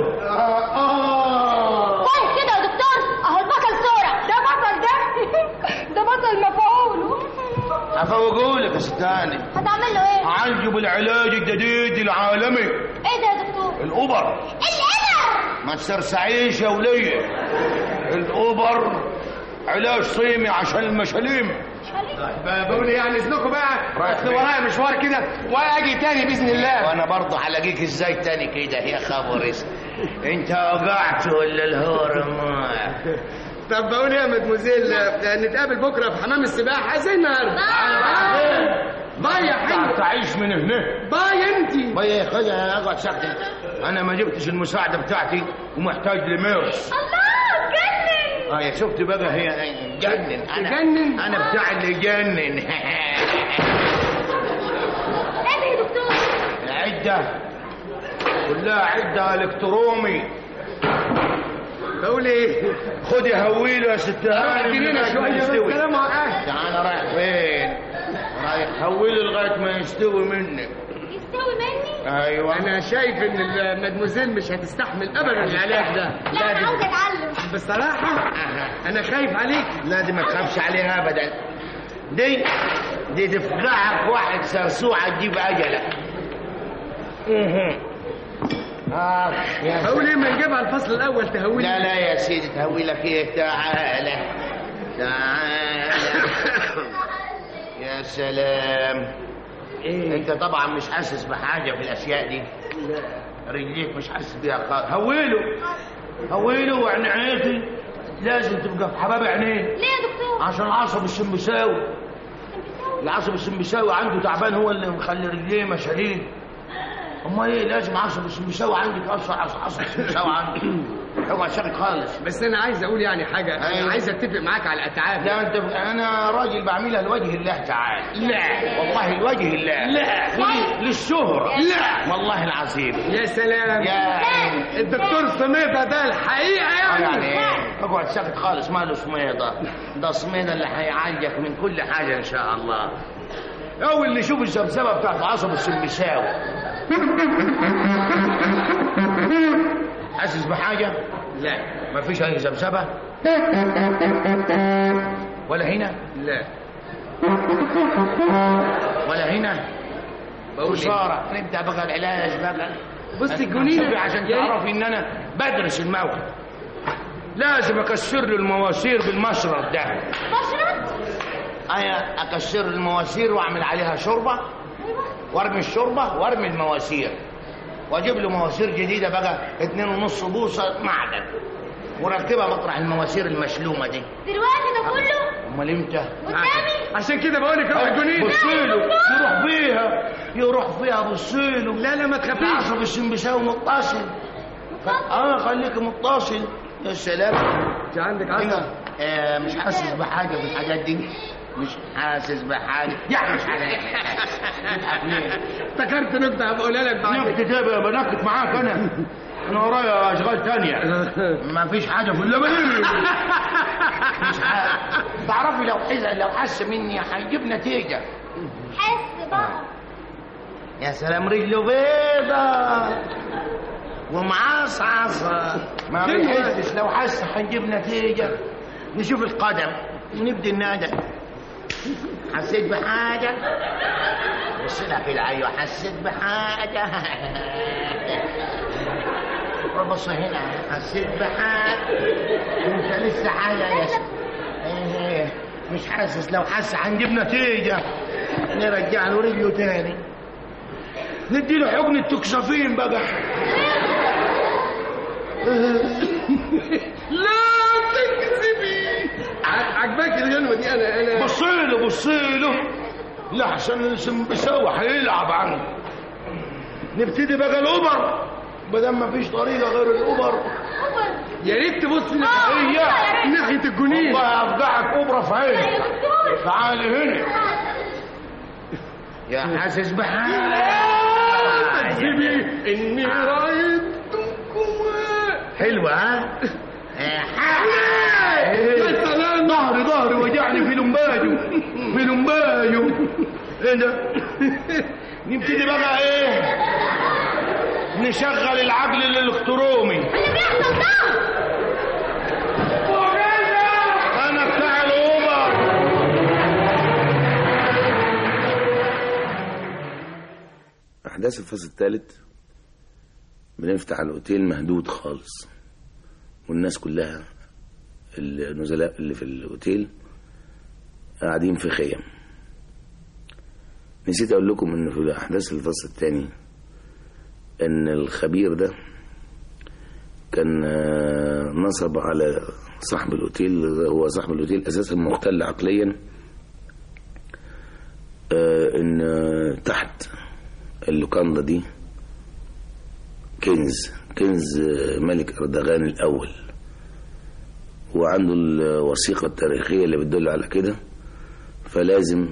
طيب كده يا دكتور، اهو البطل صورة. ده بطل ده بطل مفعول. هفوقهولك يا ست هاني. هتعمل له ايه؟ هعالجه بالعلاج الجديد العالمي. ايه ده يا دكتور؟ الأوبر. القمر. ما تسرسعيش يا ولية. الأوبر علاج صيني عشان المشاليم. بقول يعني اذنكم بقى، اصل ورايا مشوار كده واجي تاني باذن الله. وانا برضه هلاقيك ازاي تاني كده يا خبرس؟ انت وقعت ولا الهورم؟ طب بقول يا مدموزيل، نتقابل بكره في حمام السباحه زي النهارده. باي يا حلو. تعيش من هنا. باي انتي. باي خد اقعد ساكت. انا ما جبتش المساعده بتاعتي ومحتاج لميرس. الله جنن. يا شفت بقى، هي جنن. انا بتاع اللي جنن. ايه ده يا دكتور؟ العده كلها عده الكترومي. بقول ايه؟ خدي هويله يا ست هاني. اديني شويه بس كلام معاك. انا رايح فين؟ رايح هويله لغايه ما يستوي منك. يستوي مني؟ ايوه. انا شايف ان المدموزيل مش هتستحمل ابدا العلاج ده. لا انا عاوزه اتعلم. بصراحه انا خايف عليك. لا دي ما تخافش عليها ابدا. دي تفقعك واحد سرسوعه تجيب اجلك. هقول ايه؟ ما نجيبها الفصل الاول تهوي. لا يا سيدي تهوي لك ايه؟ تعالى يا سلام. إيه؟ انت طبعا مش حاسس بحاجه في الاشياء دي. رجليك مش حاسس بيها خالص. هويله وعنعيتي لازم تبقى في حباب عينيه. ليه يا دكتور؟ عشان العصب السمبساوي. العصب السمبساوي عنده تعبان، هو اللي مخلي رجليه مشالين. امال ايه؟ لازم عصب السمبساوي عندك اصلا. عصب السمبساوي عندك اوعى شاغل خالص. بس انا عايز اقول يعني حاجه. انا عايز اتفق معاك على الاتعاب. لا انا راجل بعملها لوجه الله تعالى. لا والله لوجه الله. لا للشهرة. لا والله العظيم. يا سلام. يا الدكتور سميدة ده الحقيقه يعني ايه؟ اقعد ساكت خالص. ماله سميدة؟ ده سميدة اللي هيعالجك من كل حاجه ان شاء الله. اول اللي يشوف الذبذبه بتاعت عصب السمبساوي. حاسس بحاجه؟ لا مفيش اي ذبذبه ولا هنا؟ لا ولا هنا؟ بصارة. نبدا بقى العلاج بقى. بص الجنين عشان تعرفي ان انا بدرس الموقف. لازم اكسر له المواسير بالمشرط ده. مشرط؟ انا اكسر المواسير واعمل عليها شوربه، وارمي الشوربه وارمي المواسير، واجيب له مواسير جديده بقى 2.5 بوصه معدن، وركبها مطرح المواسير المشلومه دي. دلوقتي ده كله؟ امال امتى؟ قدامي؟ عشان كده بقول لك اوعى الجنين. بصيله يروح فيها بصيله. لا ما تخافيش. العصب السمبساوي متصل. خليك متصل. يا سلام. انت عندك عصب. مش حاسس بحاجه في الحاجات دي. مش حاسس بحاجه. يعني مش حاجه. افتكرت نكته هبقولها لك بعد. نكته ايه؟ بنكت معاك انا ورايا اشغال تانية. ما فيش حاجه في اللبن. مش حاجه. تعرفي لو حس مني هيجيب نتيجه. حس بقى. يا سلام. رجله بيضة ومعصعصة. ما بيحسش. لو حس هنجيب نتيجة. نشوف القدم ونبدي النادى. حسيت بحاجة؟ بص لها كده. ايوه حسيت بحاجة. بص هنا على السباحات. انت لسه حاجه يا مش حاسس؟ لو حاسس هنجيب نتيجه. نرجع له رجله تاني، نديله حقن التوكسافين بقى. لا تكذبي. عجباك الغنوه دي؟ انا بصيله لا عشان السمبساوي هيلعب عنه. نبتدي بقى الاوبر بدل ما فيش طريقه غير الاوبر. يا ريت تبص ناحيه الجنين. والله افجعك اوبرا في عينك. تعالي هنا يا حاسس بحالك. تكذبي اني رايتكم. حلوه ها؟ يا سلام. ظهري وجعني في لمبايو. ايه ده؟ نبتدي بقى ايه؟ نشغل العقل الالكتروني. اللي بيحصل ده انا بتاع الاوبر. احداث الفصل الثالث بنفتح الاوتيل مهدود خالص، والناس كلها النزلاء اللي في الاوتيل قاعدين في خيم. نسيت اقول لكم ان في احداث الفصل الثاني ان الخبير ده كان نصب على صاحب الاوتيل. هو صاحب الاوتيل اساسا مختل عقليا، ان تحت اللوكاندا دي كنز ملك أردغان الأول، وعنده الوثيقة التاريخية اللي بتدل على كده، فلازم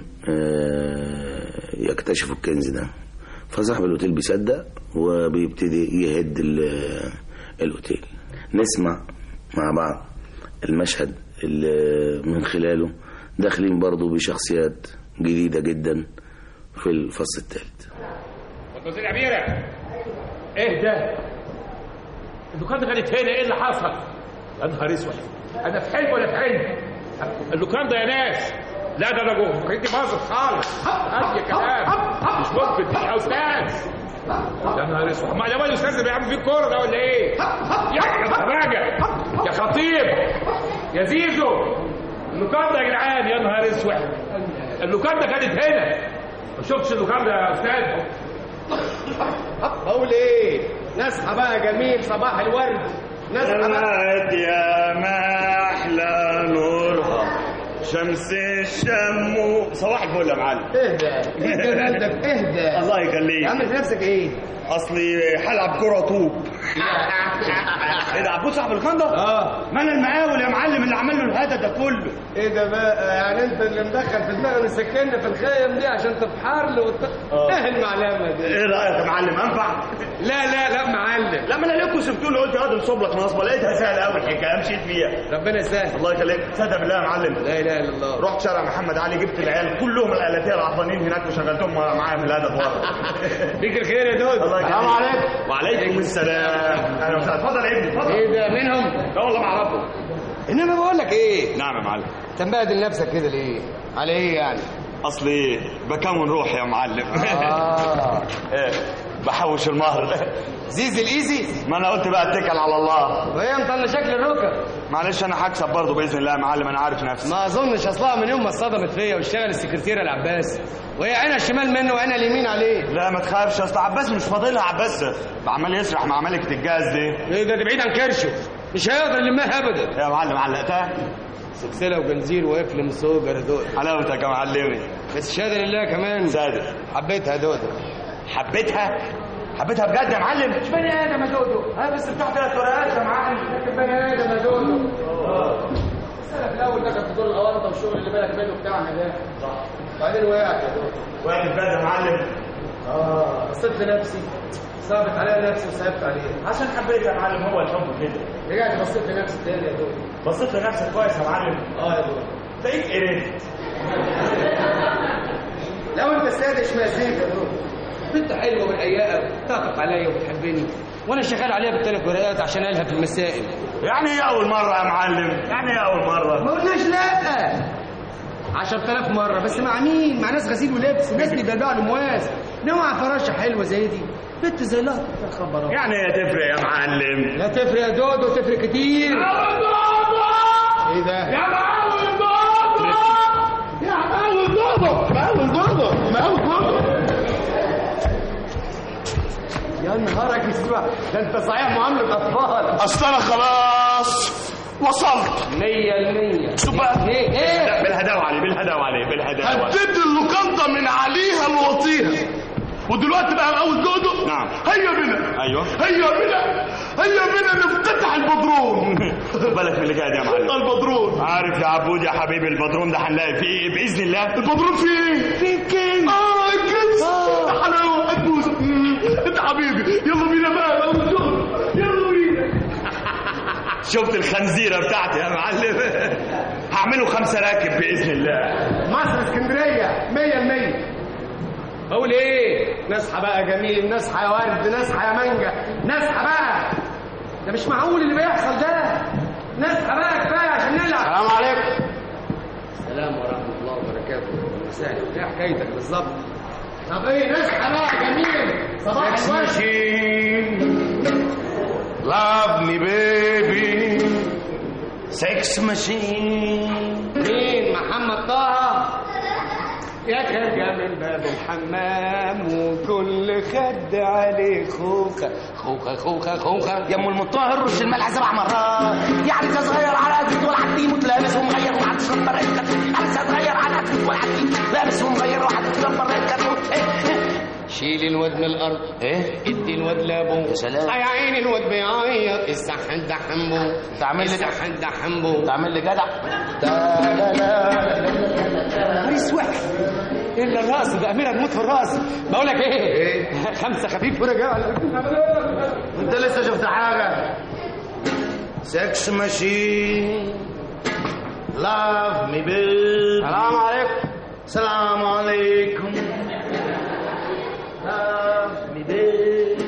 يكتشفوا الكنز ده. فصاحب الأوتيل بيصدق وبيبتدي يهد الأوتيل. نسمع مع بعض المشهد اللي من خلاله داخلين برضو بشخصيات جديدة جدا في الفصل الثالث. وزير عبيرة، ايه ده؟ اللوكاندا كانت هنا، ايه اللي حصل؟ يا نهار اسود، انا في حلم ولا في علم؟ اللوكاندا يا ناس، لا ده انا جوه فكرتي باظت خالص. اي كلام مش ممكن دي يا استاذ. يا نهار اسود، امال يا الاستاذ اللي بيعمل فيه الكوره ده ولا ايه؟ يا خراجه يا خطيب يا زيزو، اللوكاندا يا جدعان. يا نهار اسود، اللوكاندا كانت هنا. ما شفتش اللوكاندا يا استاذ؟ اقول ايه؟ نصحى بقى جميل، صباح الورد. نصحى بقى يا محلى نورها شمس الشم. صباح الفل يا معلم. اهدى اهدى الله يخليك. عامل في نفسك ايه؟ اصلي هلعب كرة طوب. ايه ده عبود صاحب اللوكاندا؟ ما انا المقاول يا معلم اللي عمل له الهدى ده كله. ايه ده بقى؟ يعني انت اللي مدخل في دماغنا سكننا في الخيم دي عشان تفحر له ايه المعلمه دي؟ ايه رايك يا معلم؟ انفع؟ لا معلم. لما انا لقيتكم سبتوني قلت هذا نصب لك نصبه، لقيتها سهله قوي الحكايه، مشيت فيها. ربنا يسهل. الله يخليك. صدق بالله يا معلم. لا اله الا الله. رحت شارع محمد علي، جبت العيال كلهم الالاتيه العطلانين هناك وشغلتهم معايا في الهدى بره. فيك الخير يا دود. الله يخليك. السلام عليكم. وعليكم السلام. اهلا وسهلا. اتفضل يا ابني اتفضل. ايه ده منهم؟ لا والله ما اعرفه. انما بقول لك ايه؟ نعم يا معلم. انت مبهدل نفسك كده ليه؟ على ايه يعني؟ اصلي بكون روحي يا معلم. ايه بحوش المهر. زيز الايزي. ما انا قلت بقى اتكل على الله. وهي مطلع شكل الركب. معلش انا هكسب برضه باذن الله يا معلم، انا عارف نفسي. ما اظنش، اصلها من يوم ما اتصدمت فيا واشتغل السكرتيره العباس، وهي عينها الشمال منه وعينها اليمين عليه. لا ما تخافش، اصل عباس مش فاضلها. عباس عمال يسرح مع ملكه الجاز دي. ايه ده بعيد عن كرشه، مش هيقدر يلمها ابدا. يا معلم علقتها سلسله وجنزير وقفل مسوجر دول. حلاوتك يا معلمي. بس شهاده لله كمان. صادق. حبيتها دودو. حبيتها بجد يا معلم. مش بني ادم يا دودو. بس بتاع 3 ورقات يا معلم. لكن بني ادم يا دودو. السنه في الاول دخل في دور الاورطه والشغل اللي بالك منه بتاعنا ده. صح. بعدين وقعت يا دودو. وقعت بجد يا معلم. بصيت لنفسي، صابت عليها نفسي وصعبت عليها. عشان حبيت يا معلم، هو الحب كده. رجعت بصيت لنفسي تاني يا دودو. بصيت لنفسك كويس يا معلم. يا دودو. تلاقيك قرفت. لو انت سادش ما زيت يا دودو. بنت حلوه والأياقة بتعطف عليا وبتحبني، وانا شغال عليها بالثلاث ورقات عشان قالها في المسائل. يعني ايه اول مره يا معلم؟ يعني ايه اول مره؟ ما قلناش لا 10,000 مره، بس مع مين؟ مع ناس غسيل ولبس، ناس اللي بيبيعوا الامواس. نوع فراشه حلوه زي دي بنت زي لا يا خبر. يعني هي تفرق يا معلم؟ لا تفرق يا دودو، تفرق كتير. ايه ده؟ يا معلم دودو، يا معلم دودو، معلم دودو، معلم دودو. يا نهارك اسود، ده انت صحيح معاملة اطفال. اصل انا خلاص وصلت 100%. شوف بقى ايه بالهداوة عليه، بالهداوة عليه، بالهداوة. هديت اللوكاندا من عليها لوطيها، ودلوقتي بقى عاوز دودو. نعم. هيا بنا. ايوه. هيا بنا نفتتح البدرون. خد بالك من اللي قاعد يا معلم. البدرون. عارف يا عبود يا حبيبي، البدرون ده هنلاقي فيه ايه باذن الله؟ البدرون فيه ايه؟ فيه كنز. كنز. حلاوه هتبوس. انت حبيبي، يلا بينا بقى اول شغل، يلا بينا. شفت الخنزيره بتاعتي يا معلم؟ هعمله 5 راكب باذن الله. مصر اسكندريه 100%. اقول ايه؟ نصحى بقى جميل، نصحى يا ورد، نصحى يا مانجا، نصحى بقى. ده مش معقول اللي بيحصل ده. نصحى بقى كفايه عشان نلعب. السلام عليكم. السلام ورحمه الله وبركاته. مساء. ايه حكايتك بالظبط؟ طب ايه نصحى بقى جميل. صباح الورد. Love me baby sex machine. مين؟ محمد طه. يا كان من باب الحمام وكل خد عليه خوخه خوخه خوخه خوخه. يا ام المطهر رش الملح 7 مرات. يعني انت صغير على قد والعدي متلابس ومغير وحد شطر الكتف. انت صغير على قد والعدي لابس ومغير وحد شطر الكتف. شيل الواد من الارض. ايه؟ ادي الواد لابوه. يا سلام. يا عيني الواد بيعيط. السحن ده حمبو. تعمل لي السحن ده حمبو. تعمل لي جدع. لا اسود الا الراس ده. اميره تموت في الراس. بقول لك ايه؟ 5 خفيف ورجع. انت لسه شفت حاجه؟ سكس ماشين لاف مي بيبي. السلام عليكم. السلام عليكم. لاف مي بيبي.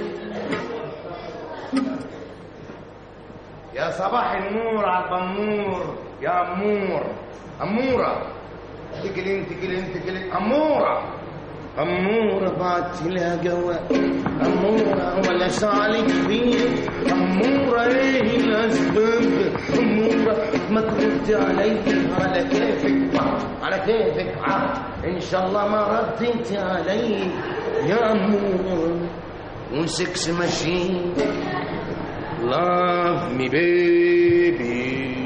يا صباح النور على البنور يا امور. اموره تكلين تكلين تكلين. اموره اموره بعت لها جواب. اموره ولا سالك فيه. اموره ايه الاسباب؟ اموره ما ترد علي على كيفك على كيفك. ان شاء الله ما رديت علي يا اموره. وسكس ماشين لاف مي بيبي.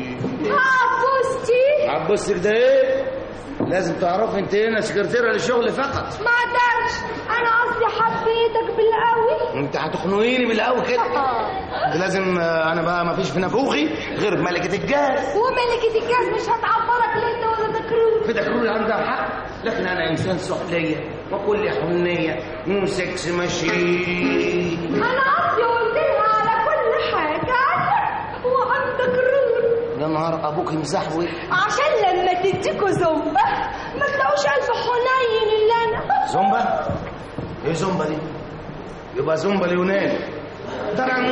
عبوستك ده ايه؟ لازم تعرفي انت هنا سكرتيره للشغل فقط. ما اقدرش، انا قصدي حبيتك بالقوي. انت هتخنقيني بالقوي كده. لازم انا بقى ما فيش في نافوخي غير ملكه الجاز. وملكه الجاز مش هتعبرك لا انت ولا دكرور. في دكرور عندها حق، لكن انا انسان سحليه وكل حنيه مو سكس ماشين. انا قصدي قلت لها على كل حاجه وعندك رور. يا نهار ابوك مزحوي. عشان لما تديكوا زومبا ما تلاقوش الف حنين اللي انا. زومبا؟ ايه زومبا دي؟ يبقى زومبا اليونان. درن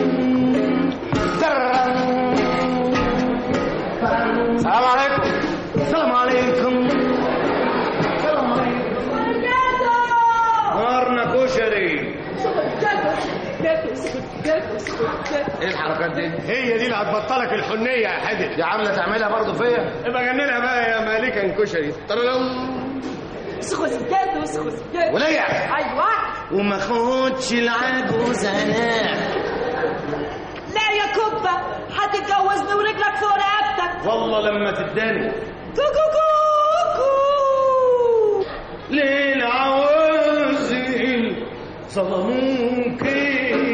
درن. السلام عليكم. السلام عليكم. السلام عليكم. نارنا كشري. ايه الحركات دي؟ هي دي اللي هتبطلك الحنيه يا حدث. يا عامله تعملها برضه فيا. ابقى جننها بقى يا مالكا كشري. سخوسجاد وسخوسجاد. وليا. ايوه. وما خدش العجوز هناك. لا يا كبه هتتجوزني ورجلك فوق رقبتك. والله لما تداني. كوكو كوكو. ليه العوازل ظلموكي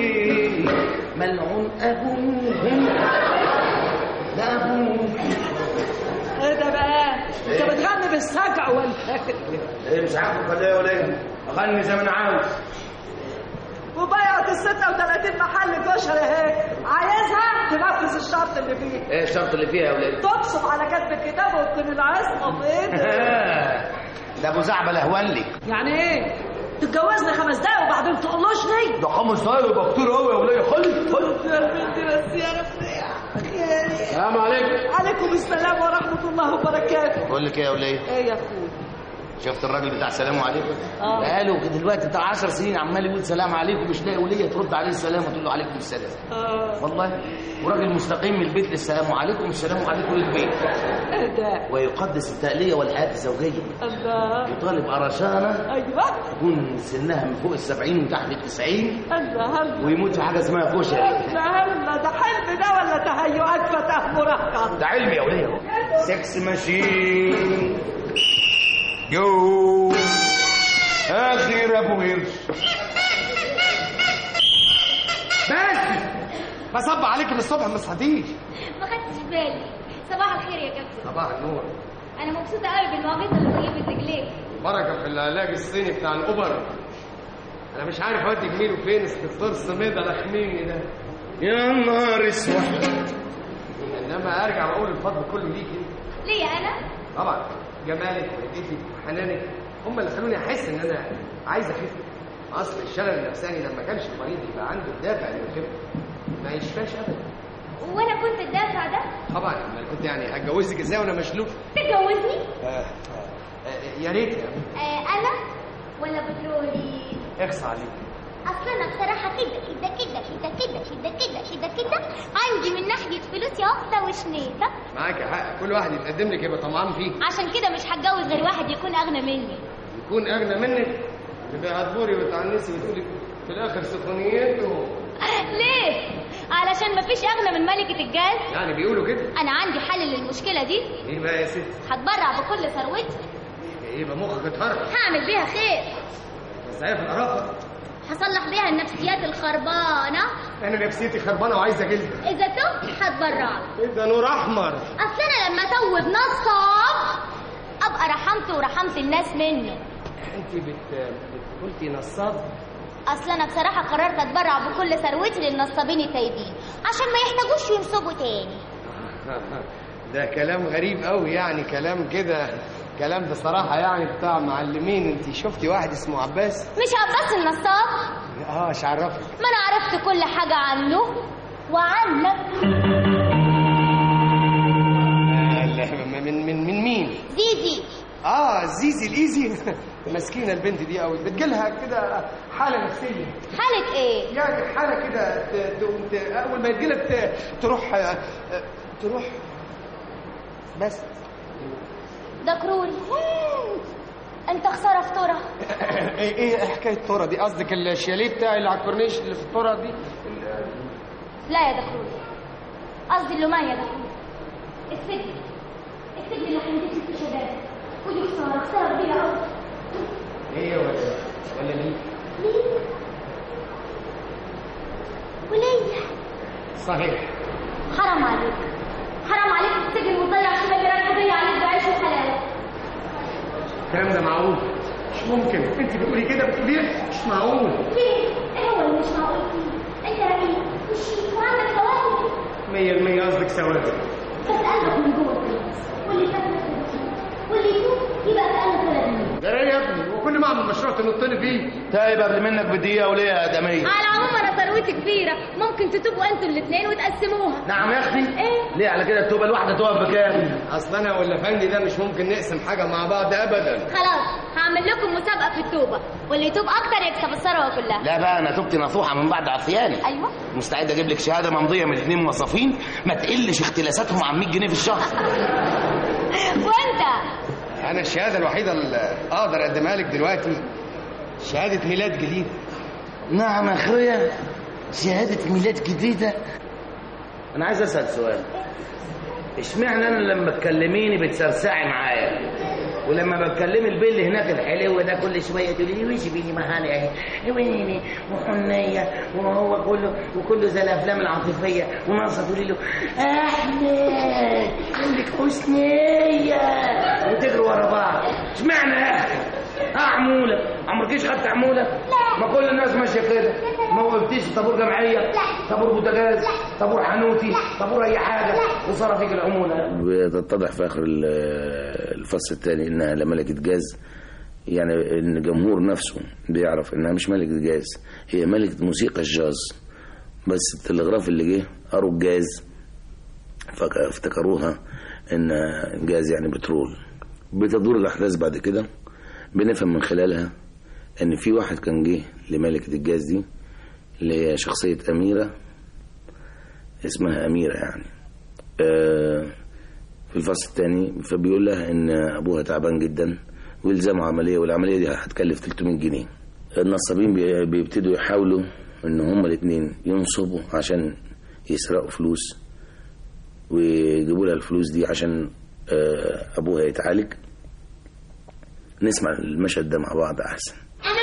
ملعون ابوهم. لا ابوكي. ايه ده بقى؟ انت بتغني بالسجع ولا ايه؟ مش عارف ولا ايه ولا ايه؟ اغني زي ما انا عاوز. وبيعت ال 36 محل كشري اهي. عايزها تنفذ الشرط اللي فيه. ايه الشرط اللي فيها يا ولاد؟ تقسم على كتب الكتاب وتكون العصمه في ايدك. ده ابو زعبل اهولي. يعني ايه؟ تتجوزني 5 دقايق وبعدين تقلشني؟ ده 5 دقايق يبقى كتير قوي يا وليه. خلي يا بنتي بس يا رفيع. السلام عليكم. عليكم السلام ورحمه الله وبركاته. بقول لك ايه يا وليه؟ ايه يا اخويا؟ شفت الراجل بتاع سلام عليكم؟ بقاله دلوقتي بتاع 10 سنين عمال يقول سلام عليكم، مش لاقي وليه ترد عليه السلام وتقول له عليكم السلام. والله وراجل مستقيم من البيت للسلام عليكم والسلام عليكم للبيت. ويقدس التألية والحياة الزوجية. الله. يطالب قرشانة ايوه تكون سنها من فوق ال70 وتحت ال90. الله. ويموت في حاجة اسمها كشري. الله ده حلم ده ولا تهيؤات فتاة مراهقة؟ ده علم يا وليه. سكس ماشين جو اخر ابو قرش. بس بصب عليك من الصبح ما صحتيش. ما خدتش بالي. صباح الخير يا كابتن. صباح النور. انا مبسوطه قوي بالمعجزه اللي طيبت رجليك. بركه في العلاج الصيني بتاع الاوبر. انا مش عارف اودي جميله فين الدكتور سميد الخميني ده. يا نهار اسود. انما ارجع واقول الفضل كله ليكي. ليا انا؟ طبعا جمالك وهديتك وحنانك هم اللي خلوني احس ان انا عايز اخف. اصل الشلل النفساني لما كانش المريض يبقى عنده الدافع انه يخف ما يشفاش ابدا. وانا كنت الدافع ده؟ طبعا انا كنت يعني هتجوزك ازاي وانا مشلوف؟ تتجوزني؟ يا ريت انا ولا بترولي؟ اخص عليك. اصل انا بصراحه كده عندي من ناحيه فلوس يا اخته وشنيته. معاك حق، كل واحد يتقدم لك يبقى طمعان فيه. عشان كده مش هتجوز غير واحد يكون اغنى مني. يكون اغنى منك؟ تبقى هتبوري وتعنسي وتقولي في الاخر سخونيته. ليه؟ علشان مفيش اغنى من ملكه الجاز. يعني بيقولوا كده. انا عندي حل للمشكله دي. ايه بقى يا ستي؟ هتبرع بكل ثروتي. يبقى مخك اتهرب. هعمل بيها خير. بس عارف القرافه. هصلح بيها النفسيات الخربانه. انا نفسيتي خربانه وعايزه جلد. اذا تبت هتبرع. ده نور احمر. اصل انا لما توب نصاب ابقى رحمته ورحمت الناس منه. انت قلتي نصاب؟ اصل انا بصراحه قررت اتبرع بكل ثروتي للنصابين التايبين عشان ما يحتاجوش ينصبوا تاني. ده كلام غريب قوي، يعني كلام كده، كلام ده صراحه يعني بتاع معلمين. انت شفتي واحد اسمه عباس؟ مش عباس النصاب؟ ايش عرفك؟ ما انا عرفت كل حاجه عنه وعنك. من مين؟ زيزي. زيزي الايزي. مسكينه البنت دي قوي، بتجيلها كده حاله نفسيه. حاله ايه؟ يعني حاله كده اول ما تجيلك تروح بس. ده كرول. انت خساره في ترى. ايه حكايه ترى دي؟ قصدك الشاليه بتاعي اللي على الكورنيش اللي في الترى دي؟ لا يا دكرول، قصدي اللوميه يا دكرول. السجن اللي هينجز في شباب. ودي خساره كبيره قوي. ايه ولا مين؟ وليه؟ صحيح. حرام عليك السجن وتضيع شباب رايح تضيع عليك بعيش وحلال. الكلام ده معقول؟ مش ممكن. انت بتقولي كده بتقوليه مش معقول. ليه؟ ايه هو اللي مش معقول فيه؟ انت رقيق وشيك وعندك ثوابت. 100% قصدك ثوابت. بس قلبك من جوه كويس، واللي فاتك واللي يتوب يبقى في قلب ثلاثين. ده ايه يا ابني؟ وكل ما اعمل مشروع تنطني فيه. تايب قبل منك بدقيقه وليه يا ادميه؟ على العموم انا ثروتي كبيره، ممكن تتوبوا انتوا الاثنين وتقسموها. نعم يا اختي. ايه؟ ليه على كده التوبه الواحده تقف بكام؟ اصل انا والافندي ده مش ممكن نقسم حاجه مع بعض ابدا. خلاص هعمل لكم مسابقه في التوبه، واللي يتوب اكتر يكسب الثروه كلها. لا بقى انا توبتي نصوحه من بعد عصياني. ايوه مستعد اجيب لك شهاده ممضيه من 2 موظفين ما تقلش اختلاساتهم عن 100 جنيه في الشهر. وانت؟ انا الشهاده الوحيده اللي اقدر اقدمها لك دلوقتي شهاده ميلاد جديده. نعم يا اخويا، شهاده ميلاد جديده. انا عايز اسال سؤال، اشمعنى انا لما تكلميني بتسرسعي معايا ولما بتكلمي البيل هناك الحلو ده كل شويه تقولي لي وش بيني مهاني اهي ويني وحنيه وهو كله زي الافلام العاطفيه وناقصه تقولي له احمد عندك حسنيه وتجروا ورا بعض. اشمعنى يا اخي؟ عموله عمركيش خدت عموله؟ لا. ما كل الناس ماشيه كده. ما وقفتيش طابور جمعيه؟ لا. طابور بوتاجاز؟ طابور حنوتي؟ طابور اي حاجه وصار فيك العموله. بتتضح في اخر الفصل الثاني انها ملكه جاز، يعني ان الجمهور نفسه بيعرف انها مش ملكه جاز، هي ملكه موسيقى الجاز. بس التلغراف اللي جه قروا الجاز فافتكروها ان جاز يعني بترول. بتدور الاحداث بعد كده بنفهم من خلالها ان في واحد كان جه لملكة الجاز دي اللي هي شخصية أميرة، اسمها أميرة يعني، في الفصل الثاني، فبيقول لها ان ابوها تعبان جدا ويلزموا عملية، والعملية دي هتكلف 300 جنيه. النصابين بيبتدوا يحاولوا ان هما الاثنين ينصبوا عشان يسرقوا فلوس ويجيبوا لها الفلوس دي عشان ابوها يتعالج. نسمع المشهد ده مع بعض احسن.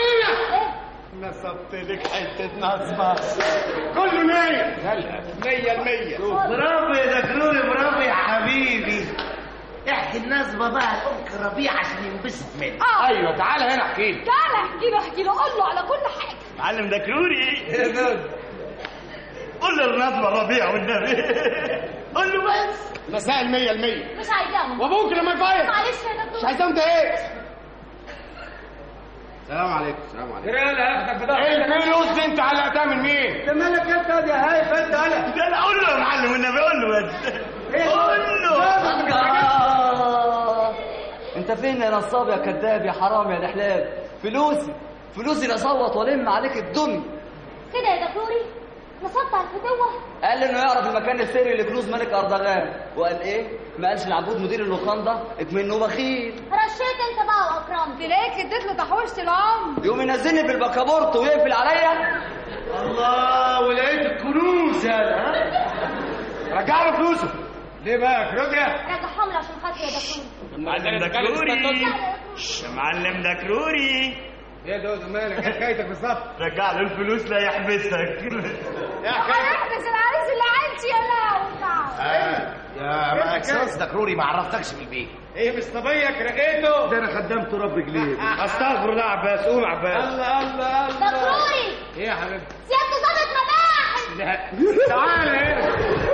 نصبت لك حتة نصبة كله 100%. برافو يا دكروري، برافو يا حبيبي. احكي النصبة بقى لأنك ربيع عشان ينبسط منك. ايوه تعالى هنا احكي لي. تعالى احكي له قول له على كل حاجة. معلم دكروري قول له النصبة ربيع والنبي. قول له بس. مسائل 100%. مش عايزاهم. وابوك لما يفايق. معلش يا دكتور. مش عايزاهم ده ايه؟ السلام عليكم. السلام عليكم. ايه الفلوس دي انت علقتها من مين؟ ده مالك انت يا هايف انت انا. ده انا قول له يا معلم والنبي قول له بس. قول له. انت فين يا نصاب يا كذاب يا حرام يا دحلاب؟ فلوسي لا صوت ولم عليك الدنيا. كده يا دكتوري نصبت على الفتوة. قال انه يعرف المكان السري لكنوز ملك اردغان، وقال ايه؟ ما قالش العبود مدير اللوخانده اكمنه بخيل. رشيت انت بقى واكرمت. تلاقيك اديت له تحويشه العمر. يقوم ينزلني بالبكابورت ويقفل عليا. الله ولقيت الكنوز هذا. رجع له فلوسه. ليه بقى يا كروجيا؟ رجعهم له عشان خاطري يا دكتور. معلم دكروري يا معلم دكروري. يا دودو مالك؟ ايه حكايتك بالظبط؟ رجع له الفلوس لا يحبسك. هيحبس العريس اللي عايش يا يا ماكسوس دكروري ما عرفتكش في البيت. ايه مش طبيعك رقيته؟ ده انا خدمت ربك ليه؟ استغفر الله عباس. قوم عباس. الله دكتوري. ايه يا حبيبتي؟ سيادته ظابط مباحث. لا تعالى هنا.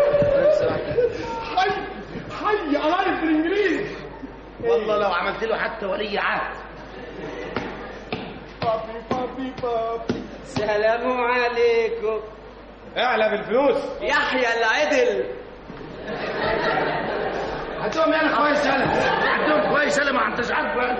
حي قرايب بالانجليزي. والله لو عملت له حتى ولي عهد. بابي سلام عليكم. اعلى بالفلوس. يحيى العدل. هاتهم انا كويس انا. هاتهم كويس انا ما انتش عاجبك.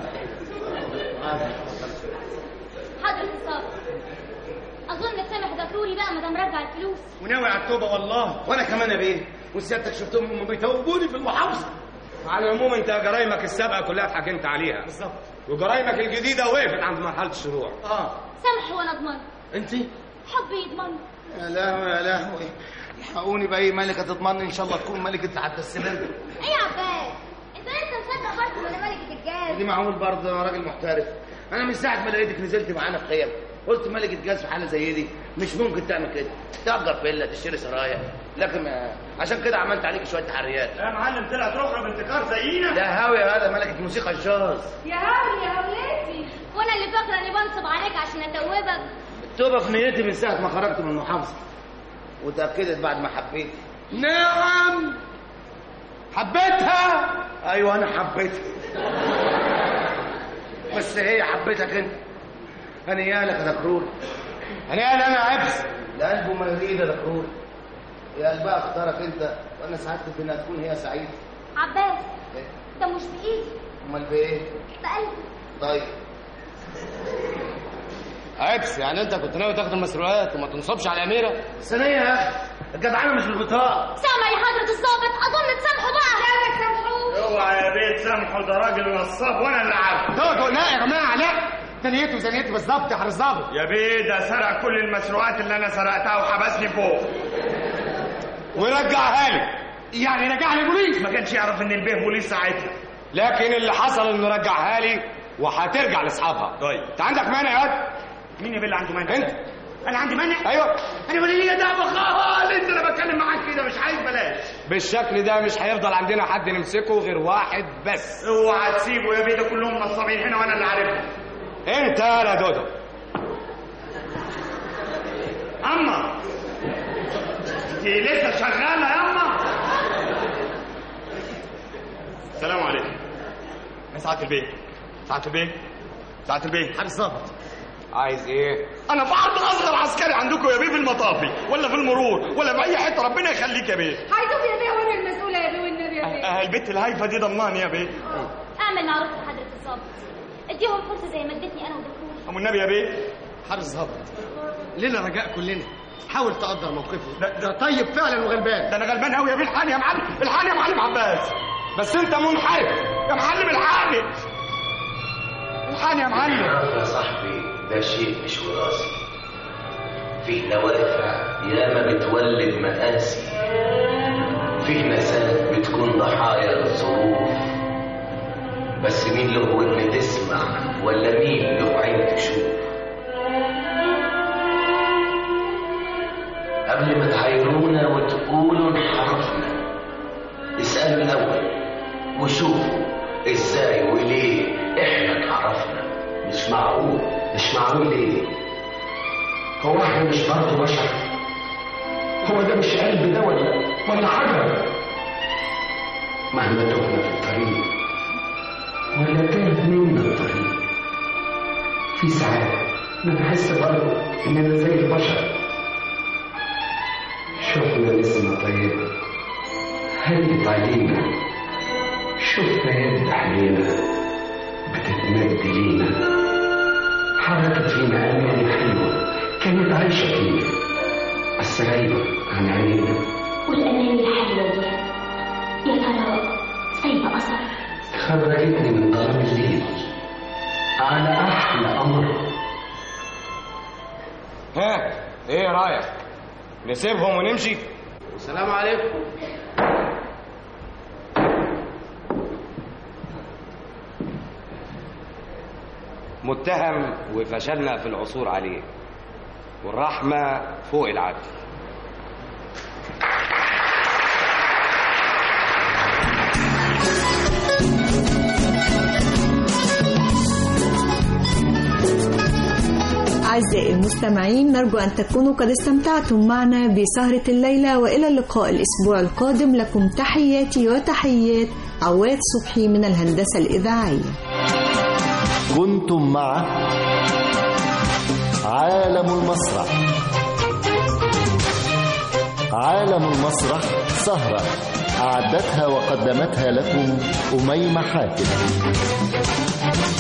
حضرة الصابر اظن سامح دكتوري بقى ما دام رجع الفلوس. وناوي على التوبه والله. وانا كمان يا بيه. وسيادتك شفتهم هم بيتوبوني في المحافظه. على العموم انت جرايمك السابقه كلها اتحكمت عليها. بالظبط. وجرايمك الجديده وقفت عند مرحله الشروع. سامح وانا اضمن. انت؟ حبي يضمن. يا لهوي يا لهوي. الحقوني باي ملكه تضمن ان شاء الله تكون ملكه حتى السبل. ايه يا عباس؟ انت لسه مصدق برضه ولا ملكه الجاز؟ دي معقول برضه انا راجل محترف. انا من ساعه ما لقيتك نزلت معانا في خيام قلت ملكه جاز في حاله زي دي مش ممكن تعمل كده. تأجر فيلا تشتري سرايا، لكن عشان كده عملت عليك شويه تحريات. يا معلم طلعت رخرة بنتكار زينا. ده هاوي هذا ملكه موسيقى الجاز. يا هاوي يا هولاتي. وانا اللي فاكره اني بنصب عليك عشان اتوبك. التوبه في نيتي من ساعه ما خرجت من المحافظه، وتاكدت بعد ما حبيت. نعم حبيتها. ايوه انا حبيتها. بس هي حبيتك انت. انا يالك يا دكرور. انا عبس. ده قلبه ما يريد يا دكرور. يا قلبها اختارك انت وانا سعدت بانها تكون هي سعيده. عباس إيه؟ ده مش بايدي. امال بايه؟ بقلبي. طيب عبس يعني انت كنت ناوي تاخد المسروقات وما تنصبش على اميره؟ ثانيه يا اخي الجدعانه مش بالبطاقه. سامع يا حضرة الضابط اظن تسامحوا بقى. لا تسامحوش. اوعى يا بيت سامحه ده راجل نصاب وانا اللي عارف. لا يا جماعه لا. زنيته بالظبط يا حارس ضابط. يا بيه ده سرق كل المسروقات اللي انا سرقتها وحبسني فوق. ورجعها لي. يعني رجع لي البوليس. ما كانش يعرف ان البيه بوليس ساعتها. لكن اللي حصل انه رجعها لي وهترجع لاصحابها. طيب انت عندك مانع يا واد؟ مين يا بيه اللي عنده مانع؟ انت. انا عندي مانع؟ ايوه. انا ولي لي دعوه خالص. انا بتكلم معاك كده مش عايز بلاش. بالشكل ده مش هيفضل عندنا حد نمسكه غير واحد بس. اوعى تسيبه يا بيه ده كلهم نصابين هنا وانا اللي عارفهم. انت يا دودو. اما انت لسه شغاله يا اما. السلام عليكم. سعاده البيه. سعاده البيه حارس ضابط. عايز ايه؟ انا في عرض اصغر عسكري عندكم يا بيه في المطافي ولا في المرور ولا في اي حته. ربنا يخليك يا بيه. هيدوب يا بيه وانا المسؤوله يا بيه والنبي يا بيه. البت الهايفه دي ضماني يا بيه. اعمل معروف يا حضرة الضابط. ادي اديهم فرصه زي ما اديتني انا ودكتور. ام النبي يا بيه حارس ظابط لنا رجاء كلنا، حاول تقدر موقفه. ده طيب فعلا وغلبان. ده انا غلبان قوي يا بيه. الحقني يا معلم، الحقني يا معلم عباس. بس انت منحرف يا معلم، الحقني الحقني يا معلم. يا صاحبي ده شيء مش وراثي، فيه دوافع ياما بتولد مآسي، فيه نسات بتكون ضحايا للظروف، بس مين له ودن تسمع ولا مين له عين تشوف؟ قبل ما تعايرونا وتقولوا انحرفنا، اسألوا الأول وشوفوا ازاي وليه احنا انحرفنا. مش معقول، مش معقول ليه؟ هو احنا مش برضه بشر؟ هو ده مش قلب ده ولا حجر؟ مهما تهنا في الطريق ولا تاه منا الطريق، في ساعات بنحس برضه اننا زي البشر. شفنا نسمة طيبة هدت علينا، شفنا يد علينا بتتمد لينا، حركت فينا أماني حلوة كانت عايشة فينا بس غايبة عن عينينا. والأماني الحلوة دي يا ترى سايبة أثر؟ خرجتني من ظلام الليل على أحلى أمر. ها ايه رايك؟ نسيبهم ونمشي؟ السلام عليكم. متهم وفشلنا في العثور عليه، والرحمة فوق العدل. أعزائي المستمعين، نرجو أن تكونوا قد استمتعتم معنا بسهرة الليلة، وإلى اللقاء الأسبوع القادم. لكم تحياتي وتحيات عواد صبحي من الهندسة الإذاعية. كنتم مع عالم المسرح. عالم المسرح سهرة أعدتها وقدمتها لكم أميمة حاتم.